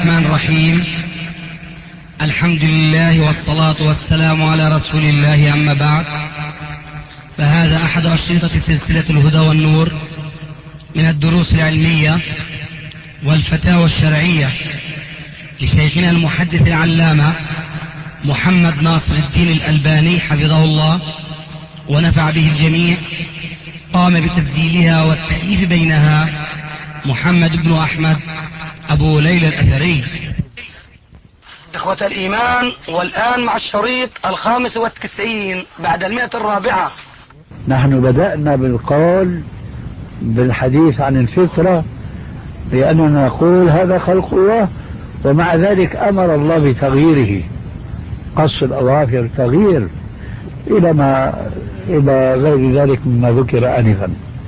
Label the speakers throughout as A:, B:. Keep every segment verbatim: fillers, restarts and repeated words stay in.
A: الرحمن الرحيم. الحمد لله والصلاة والسلام على رسول الله، أما بعد، فهذا أحد أشرطة سلسلة الهدى والنور من الدروس العلمية والفتاوى الشرعية لشيخنا المحدث العلامة محمد ناصر الدين الألباني حفظه الله ونفع به الجميع. قام بتسجيلها والتأليف بينها محمد بن أحمد أبو ليلى الأثري. إخوة الإيمان، والآن مع الشريط الخامس والتسعين بعد المئة الرابعة.
B: نحن بدأنا بالقول بالحديث عن الفطرة لأننا نقول هذا خلق الله، ومع ذلك أمر الله بتغييره، قص الأظافر تغيير إلى ما إلى غير ذلك مما ذكر آنفا،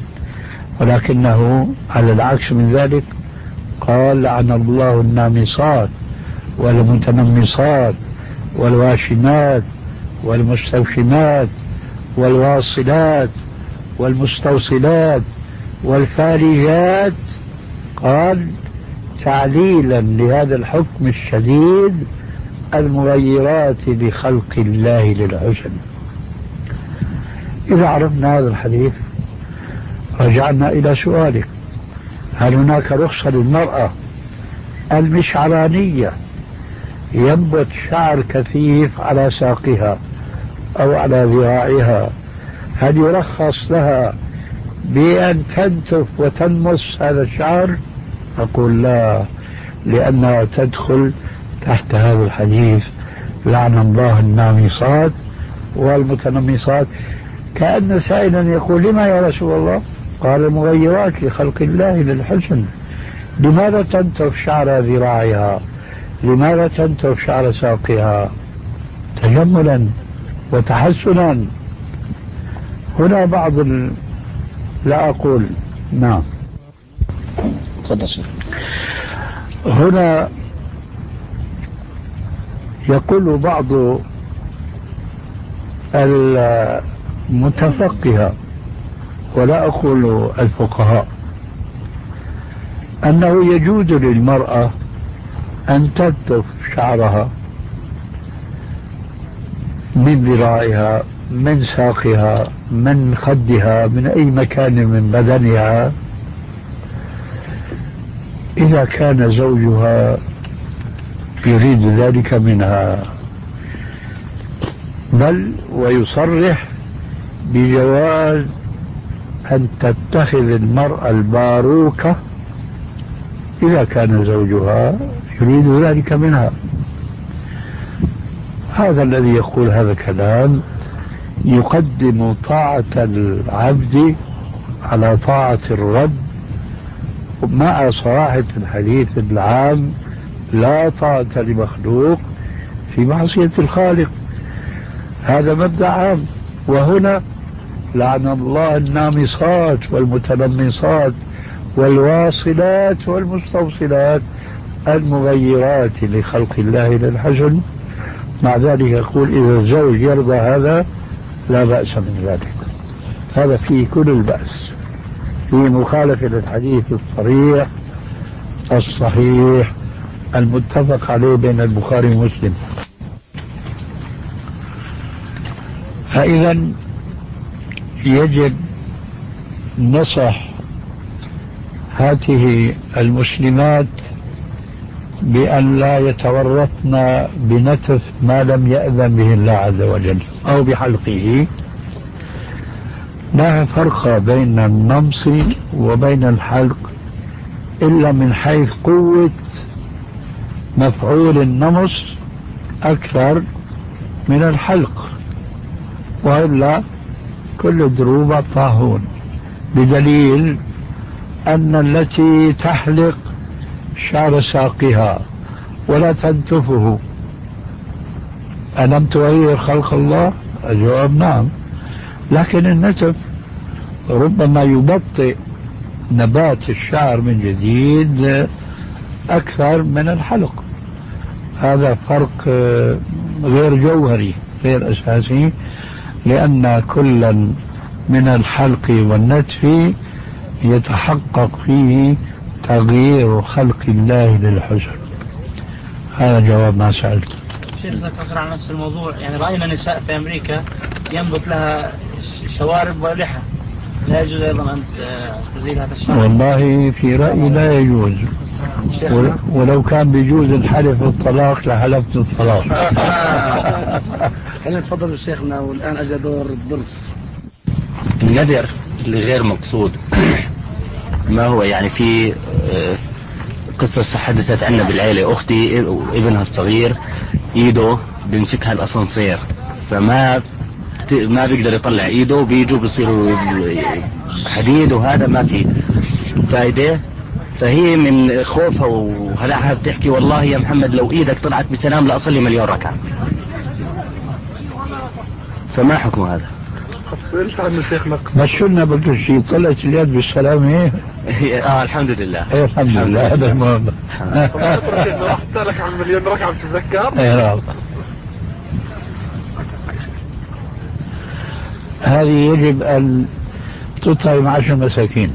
B: ولكنه على العكس من ذلك قال لعن الله النامصات والمتنمصات والواشمات والمستوشمات والواصلات والمستوصلات والفالجات، قال تعليلا لهذا الحكم الشديد المغيرات لخلق الله للحسن. إذا عرفنا هذا الحديث رجعنا إلى سؤالك: هل هناك رخصة للمرأة المشعرانية ينبت شعر كثيف على ساقها أو على ذراعها، هل يرخص لها بأن تنتف وتنمص هذا الشعر؟ أقول لا، لأنها تدخل تحت هذا الحديث لعن الله النامصات والمتنمصات. كأن سائلا يقول: لما يا رسول الله؟ قال: المغيرات لخلق الله للحسن. لماذا تنتف شعر ذراعها؟ لماذا تنتف شعر ساقها؟ تجملا وتحسنا. هنا بعض ال... لا أقول نعم تفضل. هنا يقول بعض المتفقهة، ولا أقول الفقهاء، أنه يجوز للمرأة أن تنتف شعرها من ذراعها، من ساقها، من خدها، من أي مكان من بدنها، إذا كان زوجها يريد ذلك منها، بل ويصرح بجواز أن تتخذ المرأة الباروكة إذا كان زوجها يريد ذلك منها. هذا الذي يقول هذا الكلام يقدم طاعة العبد على طاعة الرب، مع صراحة الحديث العام: لا طاعة لمخلوق في معصية الخالق. هذا مبدأ عام. وهنا لعن الله النامصات والمتنمصات والواصلات والمستوصلات المغيرات لخلق الله للحسن. مع ذلك يقول: إذا الزوج يرضى هذا لا بأس من ذلك. هذا فيه كل البأس، في مخالفة للحديث الصريح الصحيح المتفق عليه بين البخاري ومسلم. فإذا يجب نصح هاته المسلمات بأن لا يتورطن بنتف ما لم يأذن به الله عز وجل أو بحلقه. لا فرق بين النمص وبين الحلق إلا من حيث قوة مفعول النمص أكثر من الحلق، وإلا كل دروب طاهون، بدليل أن التي تحلق شعر ساقها ولا تنتفه ألم تغير خلق الله؟ الجواب نعم، لكن النتف ربما يبطئ نبات الشعر من جديد أكثر من الحلق. هذا فرق غير جوهري غير أساسي، لأن كلا من الحلق والنتف يتحقق فيه تغيير خلق الله للحسن. هذا جواب ما سألت.
C: شيخ ذكر عن نفس الموضوع، يعني رأينا نساء في أمريكا ينبت لها شوارب ولحى، لا يجوز أيضا أن تزيل هذا الشعر؟
B: والله في رأيي لا يجوز، ولو كان بيجوز الحلف بالطلاق لحلفت الطلاق.
A: خلينا نتفضل شيخنا. والآن أجا دور الضرس.
D: النذر اللي غير مقصود ما هو؟ يعني في قصة حدثت عنا بالعيلة، أختي ابنها الصغير إيده بيمسكها الأسانسير، فما ما بيقدر يطلع إيده، وبيجوا بيصيروا حديد، وهذا ما فيه فايدة. فهي من خوفها وهلعها بتحكي والله يا محمد لو إيدك طلعت بسلام لأصلي مليون ركعة. فما حكم هذا؟
E: سئلت عن الشيخ
B: بس شو لنا بكل شيء طلعت اليد بالسلام. ايه
D: اه الحمد لله.
B: ايه الحمد لله، هذا المهم.
E: راح اسالك عن مليون ركعه بتتذكر؟
B: ايه هذه يجب ان تطعم عشر مساكين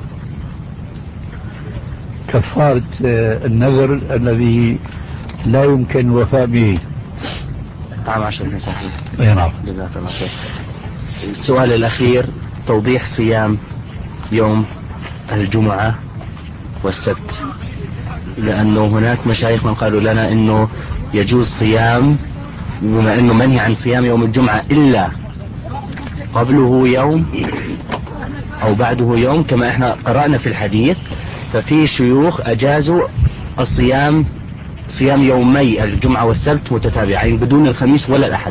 B: كفارة النذر الذي لا يمكن الوفاء به.
D: طعم عشر مساكين.
B: ايه نعم.
D: جزاك الله خير. السؤال الأخير، توضيح صيام يوم الجمعة والسبت، لأنه هناك مشايخ من قالوا لنا أنه يجوز صيام، بما أنه منهي عن صيام يوم الجمعة إلا قبله يوم أو بعده يوم كما احنا قرأنا في الحديث. ففي شيوخ أجازوا الصيام صيام يومي الجمعة والسبت متتابعين بدون الخميس ولا الأحد.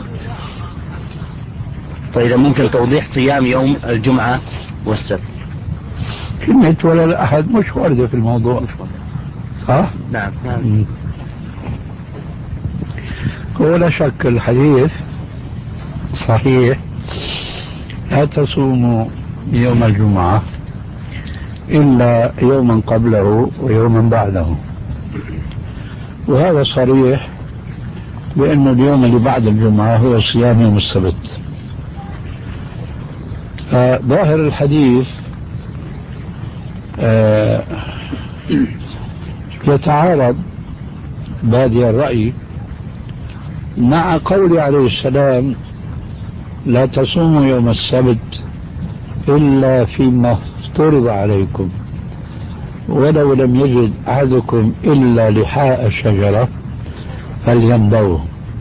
D: فإذا ممكن توضيح صيام يوم الجمعة والسبت.
B: كلمة ولا الأحد مش واردة في الموضوع. ها؟
D: نعم نعم.
B: هو لا شك الحديث صحيح، لا تصوموا يوم الجمعة إلا يوما قبله ويوما بعده، وهذا صريح بأن اليوم اللي بعد الجمعة هو صيام يوم السبت. ظاهر الحديث آه يتعارض بادئ الرأي مع قول عليه السلام لا تصوموا يوم السبت إلا فيما افترض عليكم، ولو لم يجد أحدكم إلا لحاء الشجرة فليمضوه.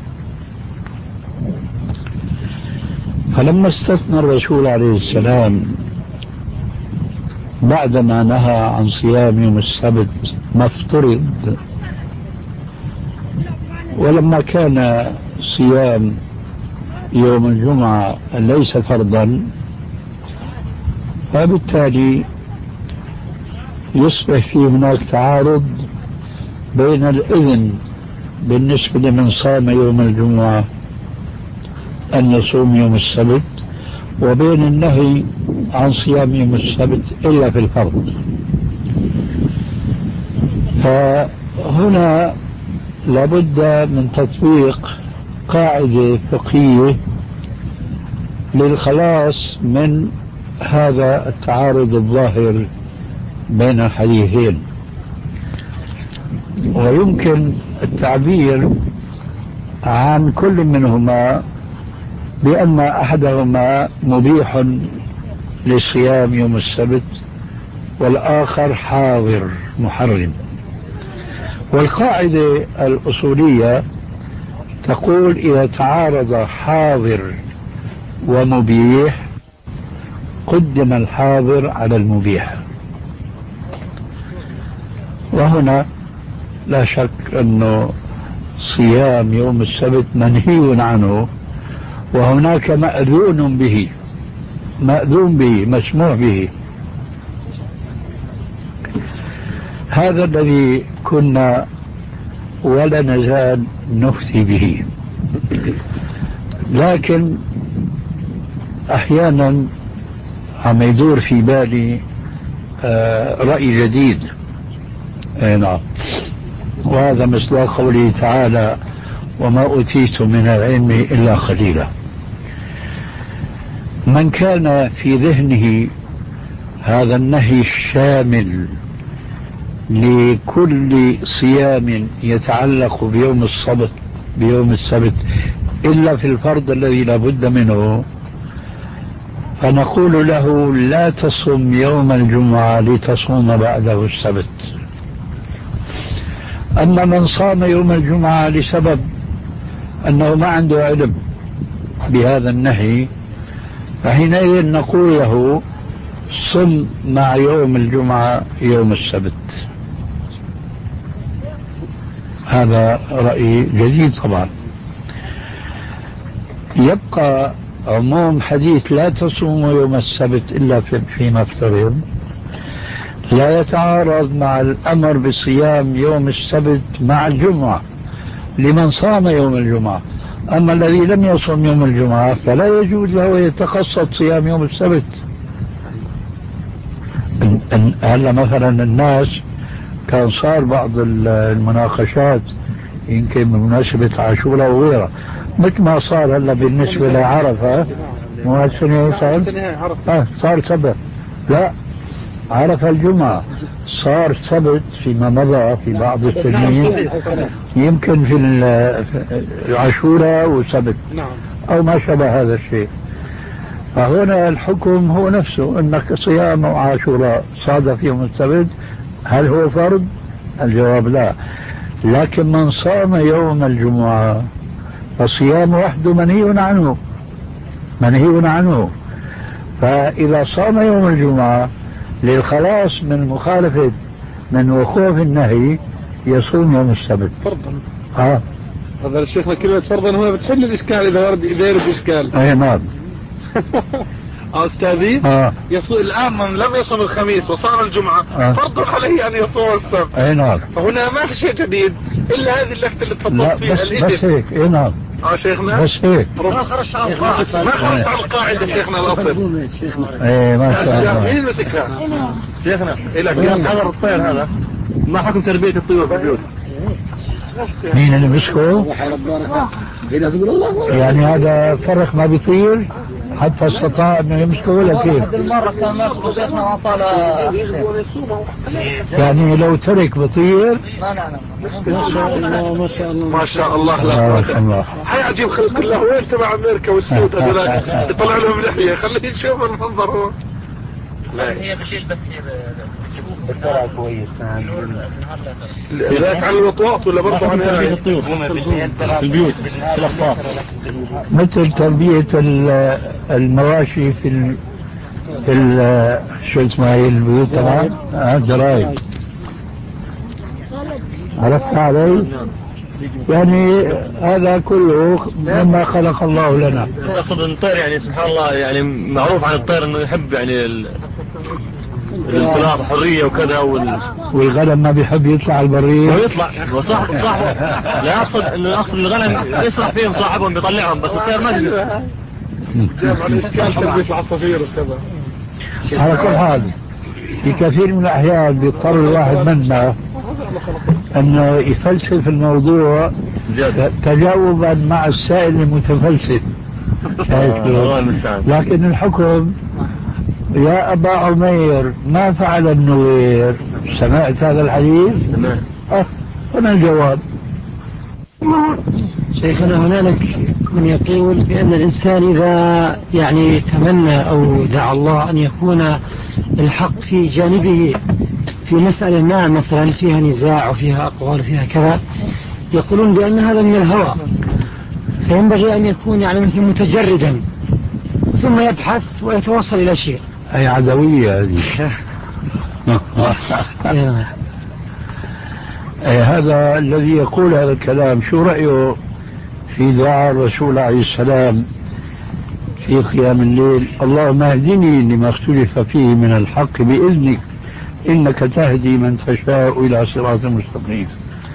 B: فلما استثنى الرسول عليه السلام بعدما نهى عن صيام يوم السبت ما افترض، ولما كان صيام يوم الجمعة ليس فرضا، فبالتالي يصبح في هناك تعارض بين الإذن بالنسبة لمن صام يوم الجمعة أن يصوم يوم السبت، وبين النهي عن صيام يوم السبت إلا في الفرض. فهنا لابد من تطبيق قاعدة فقهية للخلاص من هذا التعارض الظاهر بين الحديثين. ويمكن التعبير عن كل منهما بأن أحدهما مبيح لصيام يوم السبت والآخر حاضر محرم. والقاعدة الأصولية تقول إذا تعارض حاضر ومبيح قدم الحاضر على المبيح. وهنا لا شك أنه صيام يوم السبت منهي عنه، وهناك مأذون به مأذون به مسموح به. هذا الذي كنا ولا نزال نفتي به. لكن أحيانا عم يدور في بالي رأي جديد. نعم. وهذا مصداق قوله تعالى وما أوتيت من العلم إلا قليلا. من كان في ذهنه هذا النهي الشامل لكل صيام يتعلق بيوم السبت بيوم السبت إلا في الفرض الذي لا بد منه، فنقول له لا تصم يوم الجمعة لتصوم بعده السبت. أما من صام يوم الجمعة لسبب أنه ما عنده علم بهذا النهي، فحينئذ نقول له صم مع يوم الجمعة يوم السبت. هذا رأي جديد طبعا. يبقى عموم حديث لا تصوموا يوم السبت إلا فيما افترض لا يتعارض مع الأمر بصيام يوم السبت مع الجمعة لمن صام يوم الجمعة. أما الذي لم يصم يوم الجمعة فلا يجوز له يتقصد صيام يوم السبت. هلا مثلا الناس كان صار بعض المناقشات يمكن بمناسبة عاشوراء وغيرها، مثل ما صار هلا بالنسبة لعرفة. مو هالسنة صار آه صار سبت، لا عرفة الجمعة صار سبت فيما مضى في بعض السنين، يمكن في العاشوراء وسبت أو ما شابه هذا الشيء. فهنا الحكم هو نفسه، أنك صيام عاشوراء صادف يوم السبت هل هو فرض؟ الجواب لا. لكن من صام يوم الجمعة فصيام وحده منهي عنه منهي عنه فإذا صام يوم الجمعة للخلاص من مخالفة من وقوف النهي يصوم يوم السبت
E: فرضا.
B: اه
E: هذا الشيخنا كلمة فرضا هنا بتحل الإشكال إذا ورد إذا يرد إشكال.
B: أي نعم.
E: أستاذي
B: آه.
E: يصو... الآن من لم يصوم الخميس وصام الجمعة
B: آه.
E: فرض عليه أن يصوم السبت.
B: أي نعم.
E: فهنا ما في شيء جديد إلا هذه اللفتة اللي تفضلت فيها.
B: بس, بس هيك. أي نعم.
E: اه شيخنا
B: بس هيك
E: ما خرجت عن القاعدة ما خرجت عن القاعدة شيخنا الأصل.
B: ايه ما شاء الله.
E: مين مسكها؟ شيخنا إلى كم حضر الطير هذا؟ ما حكم تربية الطيور في البيوت؟
B: مين اللي مسكه؟ يعني هذا فرق ما بيطير حتى استطاع انه يمسكه ولا كيف؟
C: واحد المرة كان ماسكه شيخنا وعطى
B: يعني لو ترك بطير؟
C: لا لا لا
E: ما شاء الله ما شاء الله.
B: ما شاء الله.
E: هاي عجيب خلق الله. وين تبع امريكا والسود هذول يطلع لهم لحية خليه يشوف المنظر هو.
C: لا هي بالليل بس
B: بالطلع كويس.
E: ذاك على الوطواط ولا برضه عن هاي
C: الطيور في
E: البيوت في الأخطاف
B: مثل تربية المواشي في ال... في ال... شو اسمها هي البيوت طبعا الجرايد. عرفت علي؟ يعني هذا كله مما خلق الله لنا.
F: أقصد الطير يعني سبحان الله يعني معروف عن الطير أنه يحب يعني الانطلاق حرية وكذا وال...
B: والغنم ما بيحب يطلع البرية
F: ويطلع وصاحبه صاحبه لا أقصد أنه أقصد الغنم يسرح فيهم صاحبهم بيطلعهم بس الطير ما يجي
E: جامع الإشكال تربية العصافير وكذا.
B: على كل حال في كثير من الأحيان بيضطر الواحد منا أنه يفلسف الموضوع تجاوبا مع السائل المتفلسف. لكن الحكم يا أبا عمير ما فعل النوير؟ سمعت هذا الحديث؟
F: سمعت.
B: أه هنا الجواب.
G: شيخنا هنالك من يقول بأن الإنسان إذا يعني تمنى أو دعا الله أن يكون الحق في جانبه في مسألة ما مثلا فيها نزاع وفيها أقوال وفيها كذا، يقولون بأن هذا من الهوى، فينبغي أن يكون يعني مثل متجردا ثم يبحث ويتوصل إلى شيء.
B: أي عدوية هذه. أي هذا الذي يقول هذا الكلام شو رأيه في دعاء الرسول عليه السلام في قيام الليل؟ اللهم اهدني لما اختلف فيه من الحق بإذنك إنك تهدي من تشاء إلى صراط مستقيم.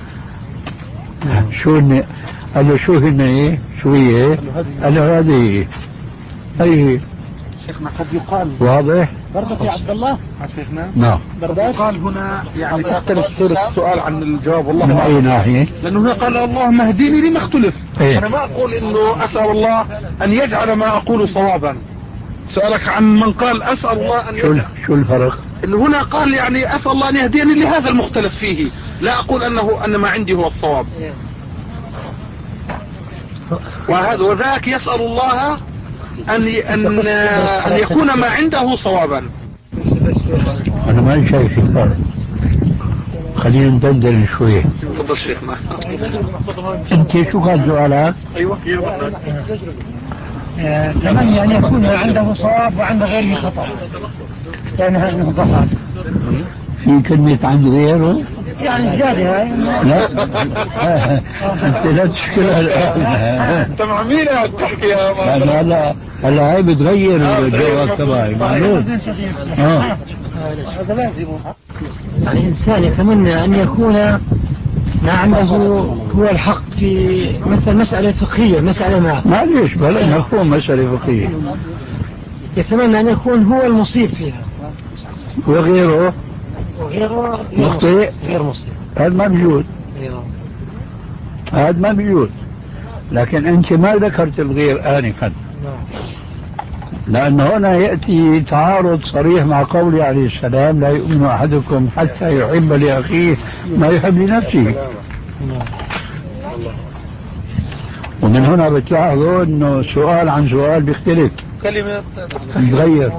B: شو هن قال له شو هن ايه شو هي قال له هذه أي
A: شيخنا قد يقال
B: واضح
A: برضك يا عبد الله
E: شيخنا
B: نعم
E: قد يقال هنا يعني تختلف صورة السؤال عن الجواب والله
B: من أي ناحية؟
E: لأنه هنا قال اللهم اهديني لما اختلف.
B: إيه؟
E: أنا ما أقول إنه أسأل الله أن يجعل ما أقوله صوابا. سألك عن من قال أسأل الله أن
B: شو
E: يجعل.
B: شو الفرق؟
E: هنا قال يعني أسأل الله أن يهديني لهذا المختلف فيه، لا أقول أنه أن ما عندي هو الصواب. وهذا وذاك يسأل الله أن أن أن يكون ما عنده صوابا.
B: أنا ما شايف فرق، خلينا ندندن شوية.
E: تفضل شيخنا.
B: أنت شو كان سؤالك؟
E: أيوة.
G: تمني أن يكون عنده صواب وعند غيره خطأ، لأن هذه ضحى
B: في كلمة عند غيره
G: يعني زيادة هاي.
B: لا أنت لا تشكلها الآن.
E: أنت مع مين قاعد تحكي يا
B: لأن هلا هلا هاي بتغير الجواب تبعي معلوم. آه.
G: هذا لازم. يعني إنسان يتمنى أن يكون ما عنده هو الحق في مثل مسألة فقهية، مسألة ما
B: معليش بلا مفهوم مسألة فقهية،
G: يتمنى أن يكون هو المصيب فيها
B: وغيره
G: وغيره
B: مخطئ
G: غير مصيب.
B: هذا ما بيجوز، هذا ما بيجوز. لكن أنت ما ذكرت الغير آنفا، لأن هنا يأتي تعارض صريح مع قوله عليه السلام: لا يؤمن أحدكم حتى يحب لأخيه ما يحب لنفسه. ومن هنا بتلاحظوا أنه سؤال عن سؤال بيختلف،
E: كلمة
B: بيتغير.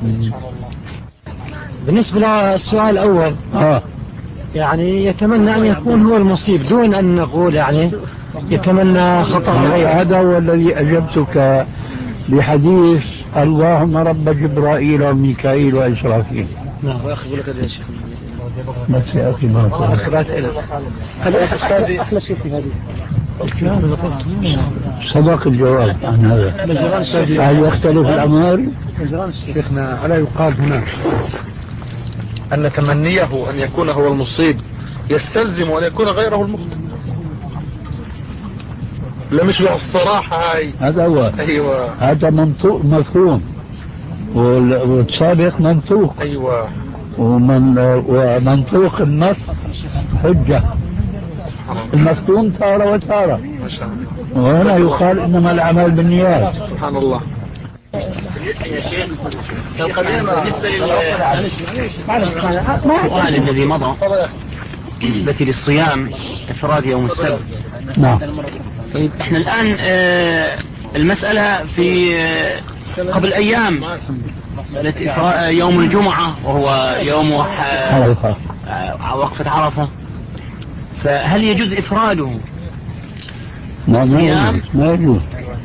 G: بالنسبة للسؤال الأول
B: آه.
G: يعني يتمنى أن يكون هو المصيب دون أن نقول يعني يتمنى خطأ غيره.
B: هذا هو الذي أجبتك بحديث: اللهم رب جبرائيل وميكائيل وإسرافيل.
G: نعم.
B: بس يا أخي ما
G: أحلى شيء في هذه
B: سبق الجواب عن هذا. هل يختلف الأمر؟
E: شيخنا ألا يقال هنا أن تمنيه أن يكون هو المصيب يستلزم أن يكون غيره المخطئ؟ لا مش بالصراحة هاي.
B: هذا هو.
E: أيوة.
B: هذا منطوق مفهوم، والسابق منطوق.
E: أيوة.
B: ومن ومنطوق النص حجة، المفهوم تارة وتارة.
E: ما شاء الله.
B: وهنا يقال إنما الأعمال بالنيات.
E: سبحان الله.
C: يا شيخ بالنسبة للسؤال الذي مضى بالنسبة للصيام إفراد يوم السبت.
B: نعم.
C: طيب احنا الآن اه المسألة في اه قبل أيام مسألة يوم الجمعة وهو يوم
B: عرفة.
C: وقفة عرفة، فهل يجوز إفراده؟
B: ما يجوز، ما يجوز،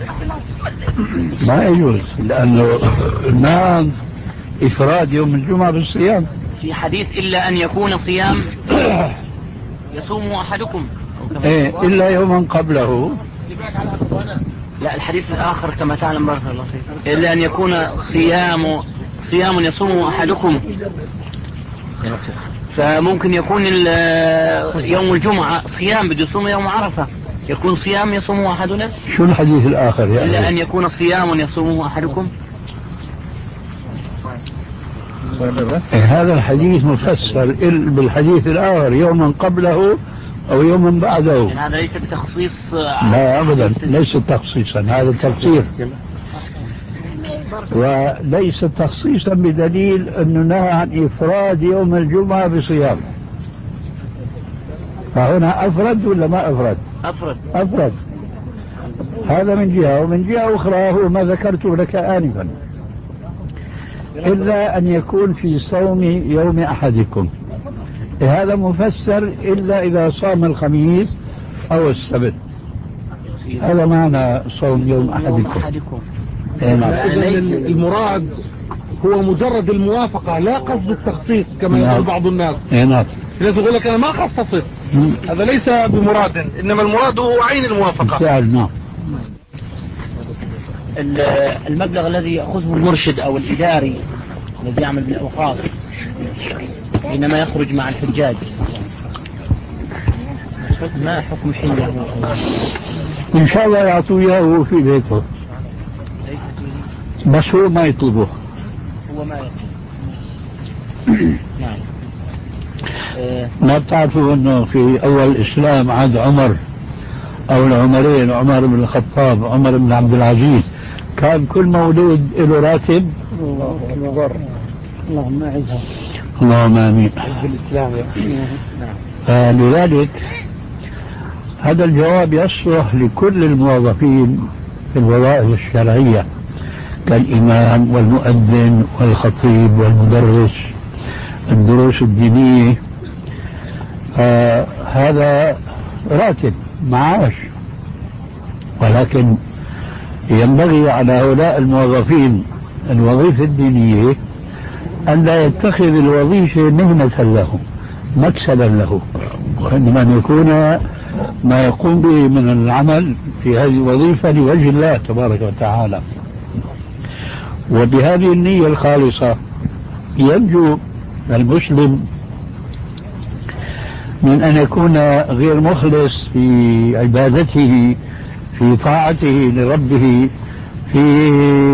B: ما يجوز، لأنه ما إفراد يوم الجمعة بالصيام.
C: في حديث إلا أن يكون صيام يصوم أحدكم،
B: إيه إلا يوما قبله.
C: لا الحديث الآخر كما تعلم بارك الله فيك، إلا أن يكون صيام صيام يصوم أحدكم، فممكن يكون يوم الجمعة صيام بده يصوم يوم عرفة، يكون صيام يصوم أحدنا.
B: شو الحديث الآخر يعني؟
C: إلا أن يكون صيام يصوم أحدكم.
B: إيه هذا الحديث مفسر بالحديث الآخر يوما قبله أو يوما بعده.
C: يعني هذا ليس بتخصيص.
B: لا أبدا، ليس تخصيصا، هذا تفسير، وليس تخصيصا بدليل أنه نهى عن إفراد يوم الجمعة بصيام. فهنا أفرد ولا ما أفرد؟
C: أفرد.
B: أفرد. هذا من جهة، ومن جهة أخرى هو ما ذكرته لك آنفا: إلا أن يكون في صوم يوم أحدكم. هذا مفسر إلا إذا صام الخميس أو السبت، هذا معنى صوم يوم أحدكم.
E: المراد هو مجرد الموافقة، لا قصد التخصيص كما يقول بعض الناس.
B: نعم.
E: الناس يقول لك أنا ما خصصت، هذا ليس بمراد، إنما المراد هو عين الموافقة.
B: فعل. نعم.
C: المبلغ الذي يأخذه المرشد أو الإداري الذي يعمل بالأوقاف حينما يخرج مع الحجاج، ما حكم حله؟
B: إن شاء الله يعطوه إياه في بيته، بس هو ما يطلبه.
C: هو ما يطلبه. نعم.
B: ما بتعرفوا أنه في أول الإسلام عهد عمر أو العمرين، عمر بن الخطاب عمر بن عبد العزيز، كان كل مولود له راتب.
G: اللهم أعزها.
B: اللهم آمين.
A: عز الإسلام.
B: فلذلك هذا الجواب يصلح لكل الموظفين في الوظائف الشرعية كالإمام والمؤذن والخطيب والمدرس الدروس الدينية. هذا راتب معاش، ولكن ينبغي على هؤلاء الموظفين الوظيفة الدينية أن لا يتخذ الوظيفة مهنة له مكسبا له، وإنما أن يكون ما يقوم به من العمل في هذه الوظيفة لوجه الله تبارك وتعالى. وبهذه النية الخالصة ينجو المسلم من أن يكون غير مخلص في عبادته، في طاعته لربه، في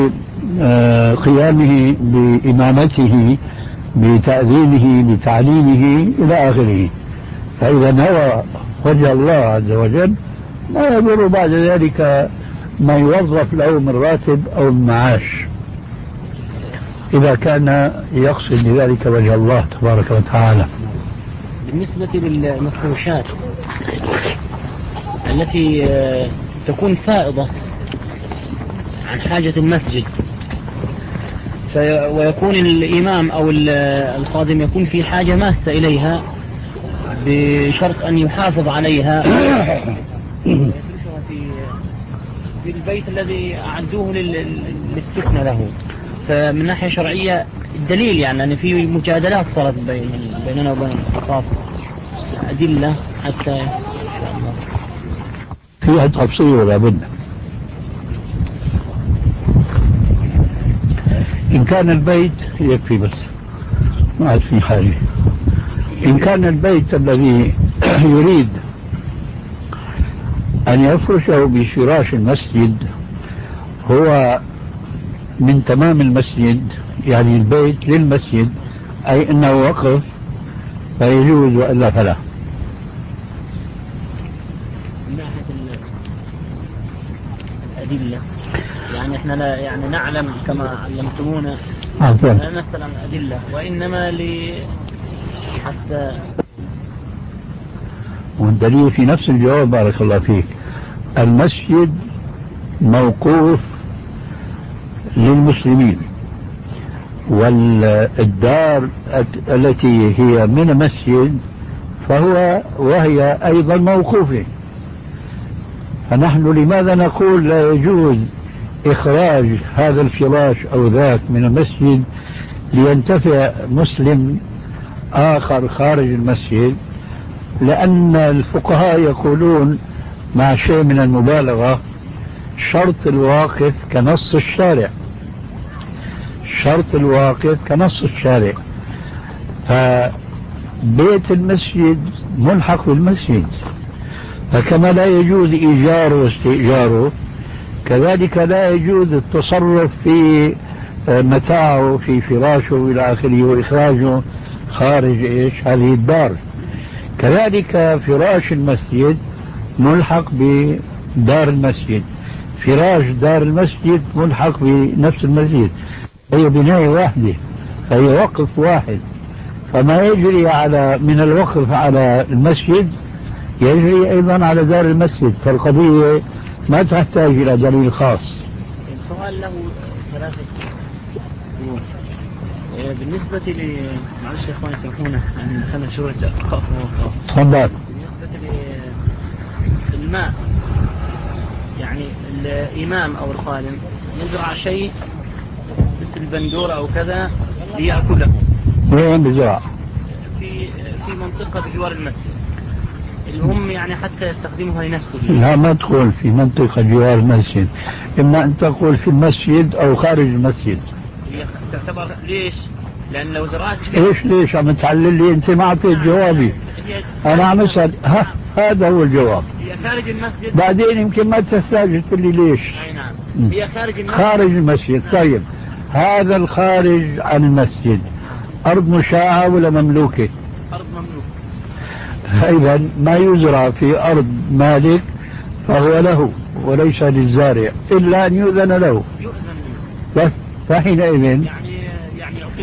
B: قيامه بإمامته، بتأذينه، بتعليمه إلى آخره. فإذا نوى وجه الله عز وجل ما يضر بعد ذلك ما يوظف له من راتب أو من معاش، إذا كان يقصد بذلك وجه الله تبارك وتعالى.
C: بالنسبة للمفروشات التي تكون فائضة عن حاجة المسجد، ويكون الإمام أو الخادم يكون في حاجة ماسة إليها بشرط أن يحافظ عليها في البيت الذي أعدوه للسكن له. فمن ناحية شرعية الدليل يعني أن في مجادلات صارت بيننا وبين الأطراف، أدلة حتى إن شاء الله
B: فيها تفصيل لابد. إن كان البيت يكفي بس، ما عاد في حاجة. إن كان البيت الذي يريد أن يفرشه بفراش المسجد هو من تمام المسجد، يعني البيت للمسجد، أي أنه وقف، فيجوز وإلا فلا.
C: من ناحية الأدلة يعني احنا لا يعني نعلم كما علمتمونا لا نسأل عن الأدلة، وإنما ل حتى
B: والدليل في نفس الجواب بارك الله فيك. المسجد موقوف للمسلمين، والدار التي هي من المسجد فهو وهي أيضا موقوفة. فنحن لماذا نقول لا يجوز إخراج هذا الفراش أو ذاك من المسجد لينتفع مسلم آخر خارج المسجد؟ لأن الفقهاء يقولون مع شيء من المبالغة شرط الواقف كنص الشارع، شرط الواقف كنص الشارع. فبيت المسجد ملحق بالمسجد، فكما لا يجوز إيجاره واستئجاره كذلك لا يجوز التصرف في متاعه في فراشه إلى آخره وإخراجه خارج إيش هذه الدار. كذلك فراش المسجد ملحق بدار المسجد، فراش دار المسجد ملحق بنفس المسجد، هي بناية واحدة، فهي وقف واحد. فما يجري على من الوقف على المسجد يجري أيضا على دار المسجد، فالقضية ما تحتاج إلى دليل خاص.
C: السؤال له ثلاثة أمور. بالنسبة ل معلش يا إخواني سامحونا يعني دخلنا شوية أخاف وأخاف.
B: تفضل.
C: بالنسبة للماء يعني الإمام أو الخادم يزرع شيء مثل بندورة أو كذا ليأكله.
B: وين بزرع؟
C: في في منطقة بجوار المسجد اللي هم يعني حتى يستخدمها لنفسه.
B: لا ما تقول في منطقة جوار المسجد، إما أن تقول في المسجد أو خارج المسجد.
C: هي تعتبر ليش؟ لأن لو زرعت
B: إيش ليش عم تعلل لي؟ أنت ما أعطيت جوابي. أنا عم أسأل ها هذا هو الجواب.
C: هي خارج المسجد.
B: بعدين يمكن ما تحتاج تقول لي ليش.
C: أي نعم. هي خارج المسجد.
B: خارج المسجد. طيب هذا الخارج عن المسجد أرض مشاعة ولا مملوكة؟
C: أرض مملوكة.
B: إذا ما يزرع في أرض مالك فهو له وليس للزارع إلا أن يؤذن له.
C: يؤذن له.
B: فحينئذ
C: يعني يعني يعطيني المجال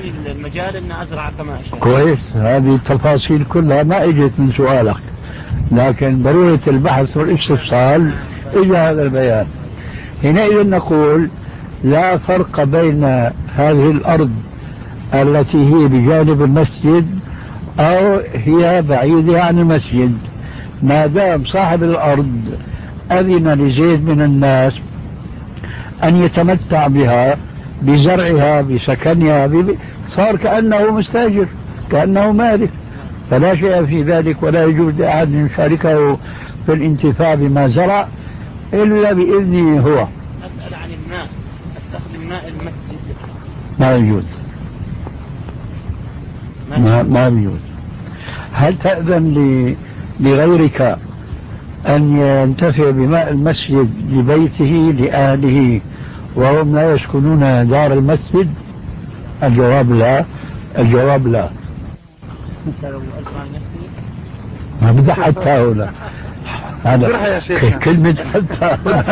C: مجال أن أزرع كما أشاء.
B: كويس، هذه التفاصيل كلها ما اجت من سؤالك، لكن ضرورة البحث والاستفصال اجى هذا البيان. حينئذ نقول لا فرق بين هذه الأرض التي هي بجانب المسجد أو هي بعيدة عن المسجد، ما دام صاحب الأرض أذن لزيد من الناس أن يتمتع بها بزرعها بسكنها، صار كأنه مستاجر كأنه مالك، فلا شيء في ذلك، ولا يجوز لأحد أن يشاركه في الانتفاع بما زرع إلا بإذنه هو.
C: أسأل عن الماء، أستخدم ماء المسجد.
B: ما يجوز، ما, ما يجوز. هل تأذن لغيرك أن ينتفع بماء المسجد لبيته لأهله وهم لا يسكنون دار المسجد؟ الجواب لا، الجواب لا. ما بدي حتى هنا، هذا كلمة حتى هنا.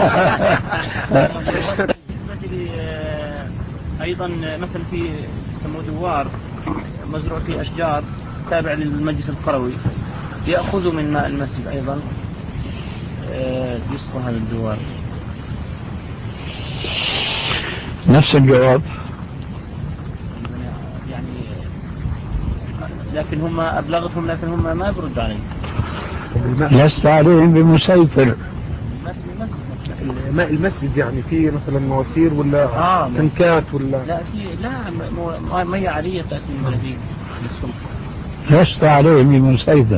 C: أيضا مثلا في سمو دوار مزروع فيه أشجار تابع للمجلس القروي، يأخذ من ماء المسجد أيضا يسقى هذا الدوار.
B: نفس الجواب
C: يعني، لكن هم أبلغتهم لكن هم ما بردوا عليه.
B: لست عليهم بمسيطر.
E: ماء المسجد يعني في مثلا مواسير ولا آه تنكات ولا
C: لا في لا مياه عادية تأتي من البلدية.
B: لست عليهم بمسيطر.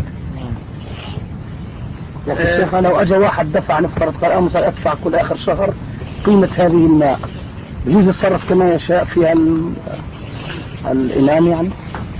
A: لكن الشيخ لو أجى واحد دفع نفترض قال أنا مثلا أدفع كل آخر شهر قيمة هذه الماء، يجوز يتصرف كما يشاء في الإمام يعني؟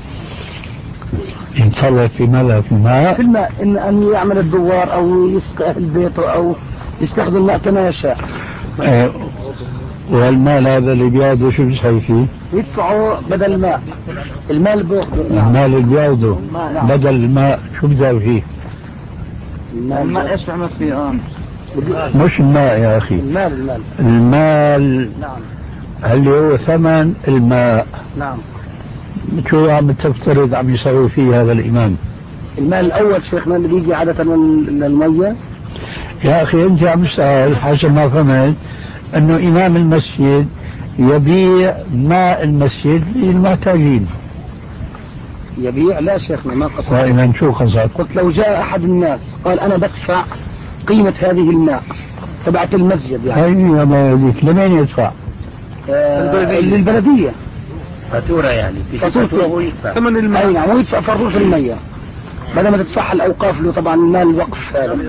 B: يتصرف في ماذا؟ في الماء؟
A: في الماء، إن أن يعمل الدوار أو يسقي أهل بيته أو يستخدم الماء كما يشاء.
B: أه والمال هذا اللي بياخده شو بيسوي فيه؟
A: يدفعوا بدل الماء، المال بياخده.
B: المال اللي بياخده بدل الماء شو بيسوي فيه؟
A: الماء ايش بيعمل فيه؟ اه
B: مش الماء يا اخي،
A: المال المال
B: المال
A: نعم
B: اللي هو ثمن الماء.
A: نعم.
B: شو عم تفترض عم يسوي فيه هذا الامام؟
A: المال الاول شيخنا اللي بيجي عادة من المية.
B: يا اخي انت عم تسأل حسب ما فهمت انه امام المسجد يبيع ماء المسجد للمحتاجين.
A: يبيع؟ لا شيخنا ما قصد.
B: وإذا شو قصد؟
A: قلت لو جاء أحد الناس قال أنا بدفع قيمة هذه الماء تبعت المسجد يعني.
B: أيوة ما يديك لمين يدفع؟
A: آه للبلدية.
D: فاتورة يعني
A: فاتورة هو يدفع ثمن الماء. أي نعم، ويدفع فاتورة المية بدل ما تدفعها الأوقاف له طبعا المال الوقف هذا.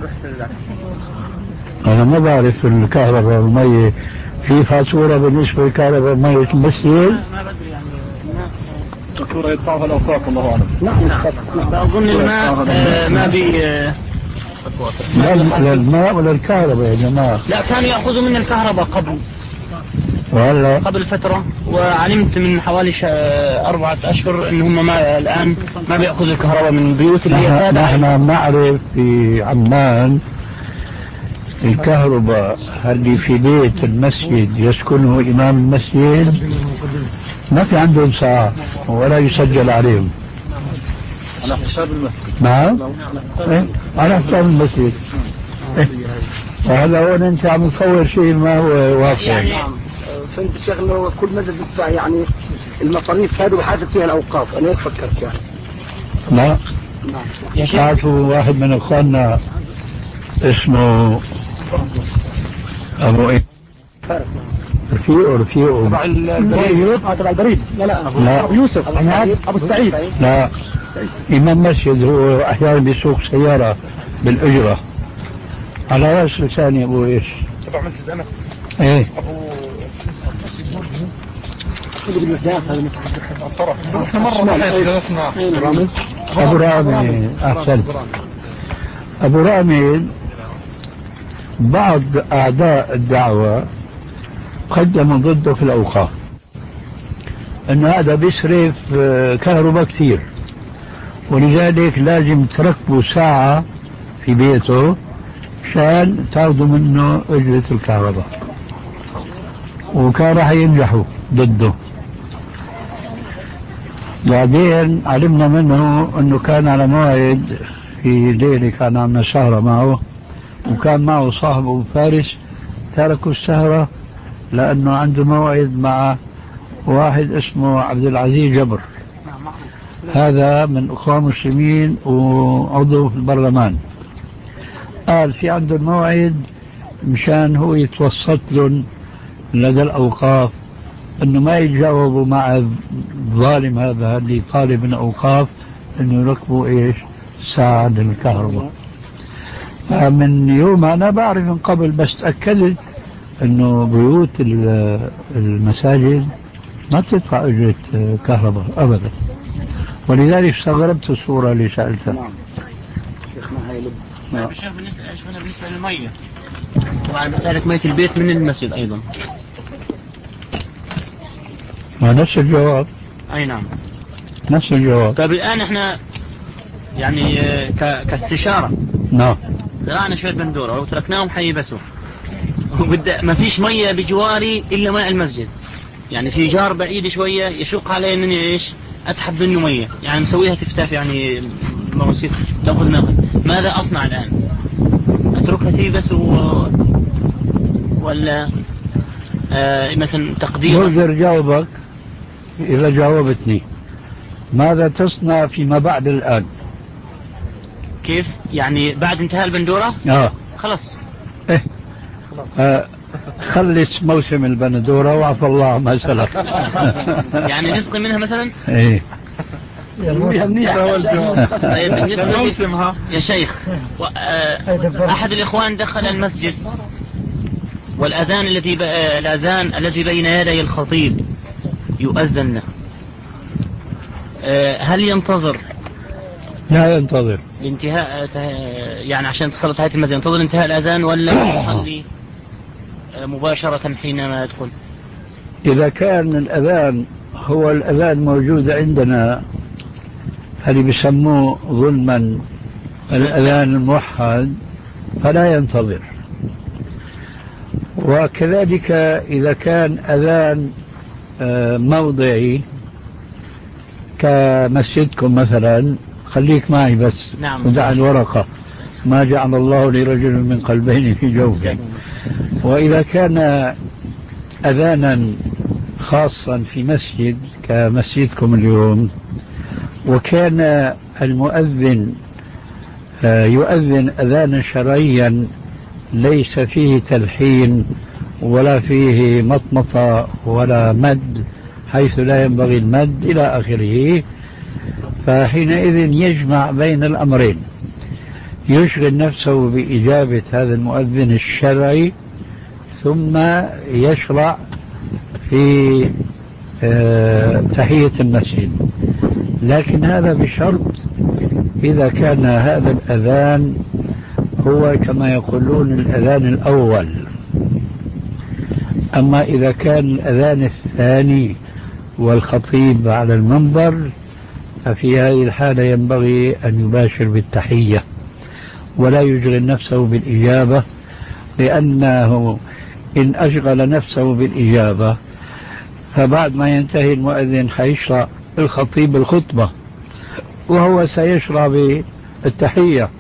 B: أنا ما بعرف الكهرباء والمية في فاتورة بالنسبة للكهرباء والمية المسجد؟
C: ما بدري يعني
E: فاتورة يدفعها الأوقاف الله أعلم.
A: نعم.
C: أظن الماء ما بي
B: لا الماء ولا الكهرباء يا جماعة.
C: لا كان يأخذوا من الكهرباء قبل
B: ولا
C: قبل فترة، وعلمت من حوالي أربعة أشهر إن هم ما الآن ما بيأخذوا الكهرباء من البيوت اللي هي تابعة.
B: نحن نعرف في عمان الكهرباء اللي في بيت المسجد يسكنه إمام المسجد ما في عندهم ساعة ولا يسجل عليهم
E: على حساب المسجد.
B: نعم إيه؟ على حساب المسجد. إيه؟ وهذا هو أنت عم تصور شيء ما هو واقع
A: يعني. فهمت الشيخ انه كل مسجد يدفع يعني المصاريف هذه وحاسب فيها الأوقاف. أنا هيك فكرت يعني.
B: لا
A: نعم.
B: تعرفوا واحد من أخواننا اسمه أبو إيه
A: فارس
B: رفيقه رفيقه
A: تبع البريد. تبع البريد. لا لا
B: لا
A: أبو يوسف أبو, أبو السعيد.
B: لا إمام مسجد هو أحيانا بيسوق سيارة بالأجرة على رأس لساني. أبو إيش
E: تبع مسجد أنس.
B: إيه
A: اللي بالمحداث هذا مسجد
E: الطرف. احنا مرة حيث
A: رامز.
B: أبو رامي أحسن. أبو رامي بعض أعداء الدعوة قدموا ضده في الأوقاف أن هذا بيصرف كهرباء كثير، ولذلك لازم تركبوا ساعة في بيته عشان تاخذوا منه أجرة الكهرباء، وكان راح ينجحوا ضده. بعدين علمنا منه أنه كان على موعد في ليلة كان عندنا سهرة معه، وكان معه صاحبه فارس، تركوا السهرة لأنه عنده موعد مع واحد اسمه عبد العزيز جبر، هذا من أخوان المسلمين وعضو في البرلمان. قال في عنده الموعد مشان هو يتوسط لهم لدى الأوقاف أنه ما يتجاوبوا مع الظالم هذا اللي طالب من أوقاف أنه يركبوا إيش ساعة للكهرباء. فمن يوم أنا بعرف من قبل، بس تأكدت أنه بيوت المساجد ما بتدفع أجرة كهرباء أبدا، ولذلك استغربت الصورة اللي سألتها.
C: نعم. شيخنا هاي لب. نعم. الشيخ بالنسبة شيخنا بالنسبة للمية، طبعا بسألك مية البيت من المسجد أيضا.
B: ما نفس الجواب.
C: أي نعم.
B: نفس الجواب.
C: طيب الآن احنا يعني ك... كاستشارة.
B: نعم.
C: زرعنا شوية بندورة وتركناهم حيبسوا. وبدأ ما فيش مية بجواري إلا ماء المسجد. يعني في جار بعيد شوية يشق علي انني ايش اسحب منه مية، يعني مسويها تفتاف يعني مواسير تأخذ ناخذ. ماذا اصنع الان؟ اتركها فيه بس و... ولا آه مثلا تقدير؟
B: برجر جاوبك اذا جاوبتني. ماذا تصنع فيما بعد الان؟
C: كيف يعني بعد انتهاء البندورة؟
B: اه
C: خلاص.
B: ايه آه. خلص موسم البندورة وعفى الله عما سلف.
C: يعني نسقي منها مثلا؟
B: ايه
C: طيب بالنسبة يا شيخ و... آه... احد الاخوان دخل المسجد والاذان الذي ب... الاذان الذي بين يدي الخطيب يؤذن له، آه... هل ينتظر؟
B: لا ينتظر
C: انتهاء يعني عشان تصلي تحية المسجد ينتظر انتهاء الاذان ولا يصلي مباشرة حينما يدخل؟
B: إذا كان الأذان هو الأذان موجود عندنا اللي بيسموه ظلما الأذان الموحد فلا ينتظر. وكذلك إذا كان أذان موضعي كمسجدكم مثلا، خليك معي بس.
C: نعم.
B: ودع الورقة، ما جعل الله لرجل من قلبين في جوفه. وإذا كان أذانا خاصا في مسجد كمسجدكم اليوم، وكان المؤذن يؤذن أذانا شرعيا ليس فيه تلحين ولا فيه مطمطة ولا مد حيث لا ينبغي المد إلى آخره، فحينئذ يجمع بين الأمرين، يشغل نفسه بإجابة هذا المؤذن الشرعي ثم يشرع في تحية المسجد. لكن هذا بشرط إذا كان هذا الأذان هو كما يقولون الأذان الأول. أما إذا كان الأذان الثاني والخطيب على المنبر ففي هذه الحالة ينبغي أن يباشر بالتحية ولا يشغل نفسه بالإجابة، لأنه إن أشغل نفسه بالإجابة فبعد ما ينتهي المؤذن حيشرع الخطيب الخطبة وهو سيشرع بالتحية،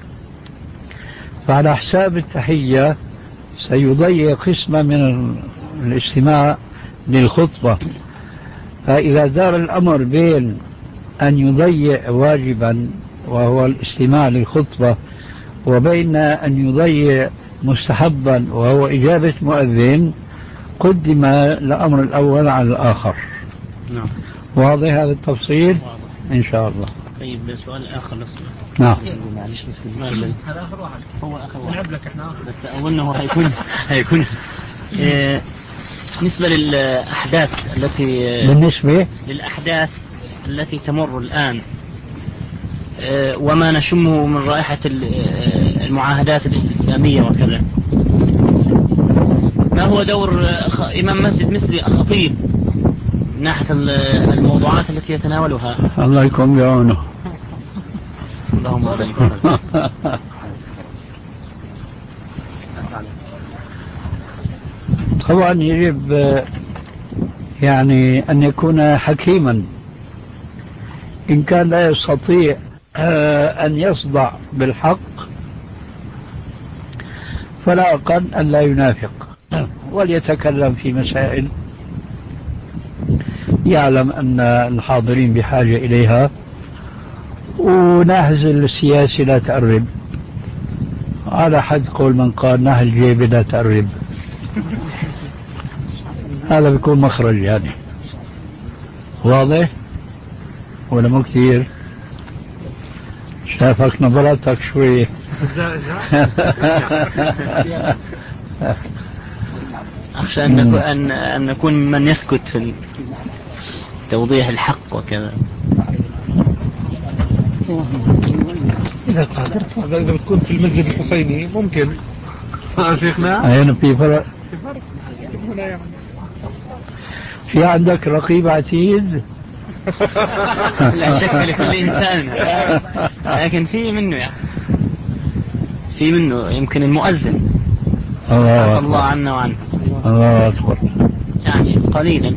B: فعلى حساب التحية سيضيع قسمة من الاستماع للخطبة. فإذا دار الأمر بين أن يضيع واجبا وهو الاستماع للخطبة وبين أن يضيع مستحبا وهو إجابة مؤذن، قدم الأمر الأول على الآخر.
C: نعم.
B: واضح هذا التفصيل؟ واضح إن شاء الله.
C: طيب سؤال آخر لصنا.
B: نعم.
C: معلش بس هذا آخر واحد. هو آخر واحد. لك إحنا بس أظنه هيكون هيكون إيه بالنسبة للأحداث التي
B: بالنسبة
C: للأحداث التي تمر الآن إيه وما نشمه من رائحة المعاهدات الاستسلامية وكذا، ما هو دور إمام مسجد مثل خطيب من ناحية الموضوعات التي يتناولها؟
B: الله يكون بعونه.
C: اللهم
B: طبعا يجب يعني أن يكون حكيما إن كان لا يستطيع أن يصدع بالحق فلا أقل أن لا ينافق وليتكلم في مسائل يعلم أن الحاضرين بحاجة إليها، وناهز السياسي لا تقرب، على حد قول من قال نهل الجيب لا تقرب. هذا بيكون مخرج يعني واضح ولا مو كثير؟ شافك نظراتك شوي
C: أخشى أن نكون, أن, أن نكون من يسكت في توضيح الحق وكذا.
E: إذا قدرت إذا بتكون في المسجد الحسيني ممكن. شيخنا
B: أين في فرق؟ في عندك رقيب عتيد؟
C: لا شك لكل إنسان، لكن في منه يعني في منه يمكن المؤذن
B: الله
C: الله عنا وعنه
B: الله أكبر
C: يعني قليلا.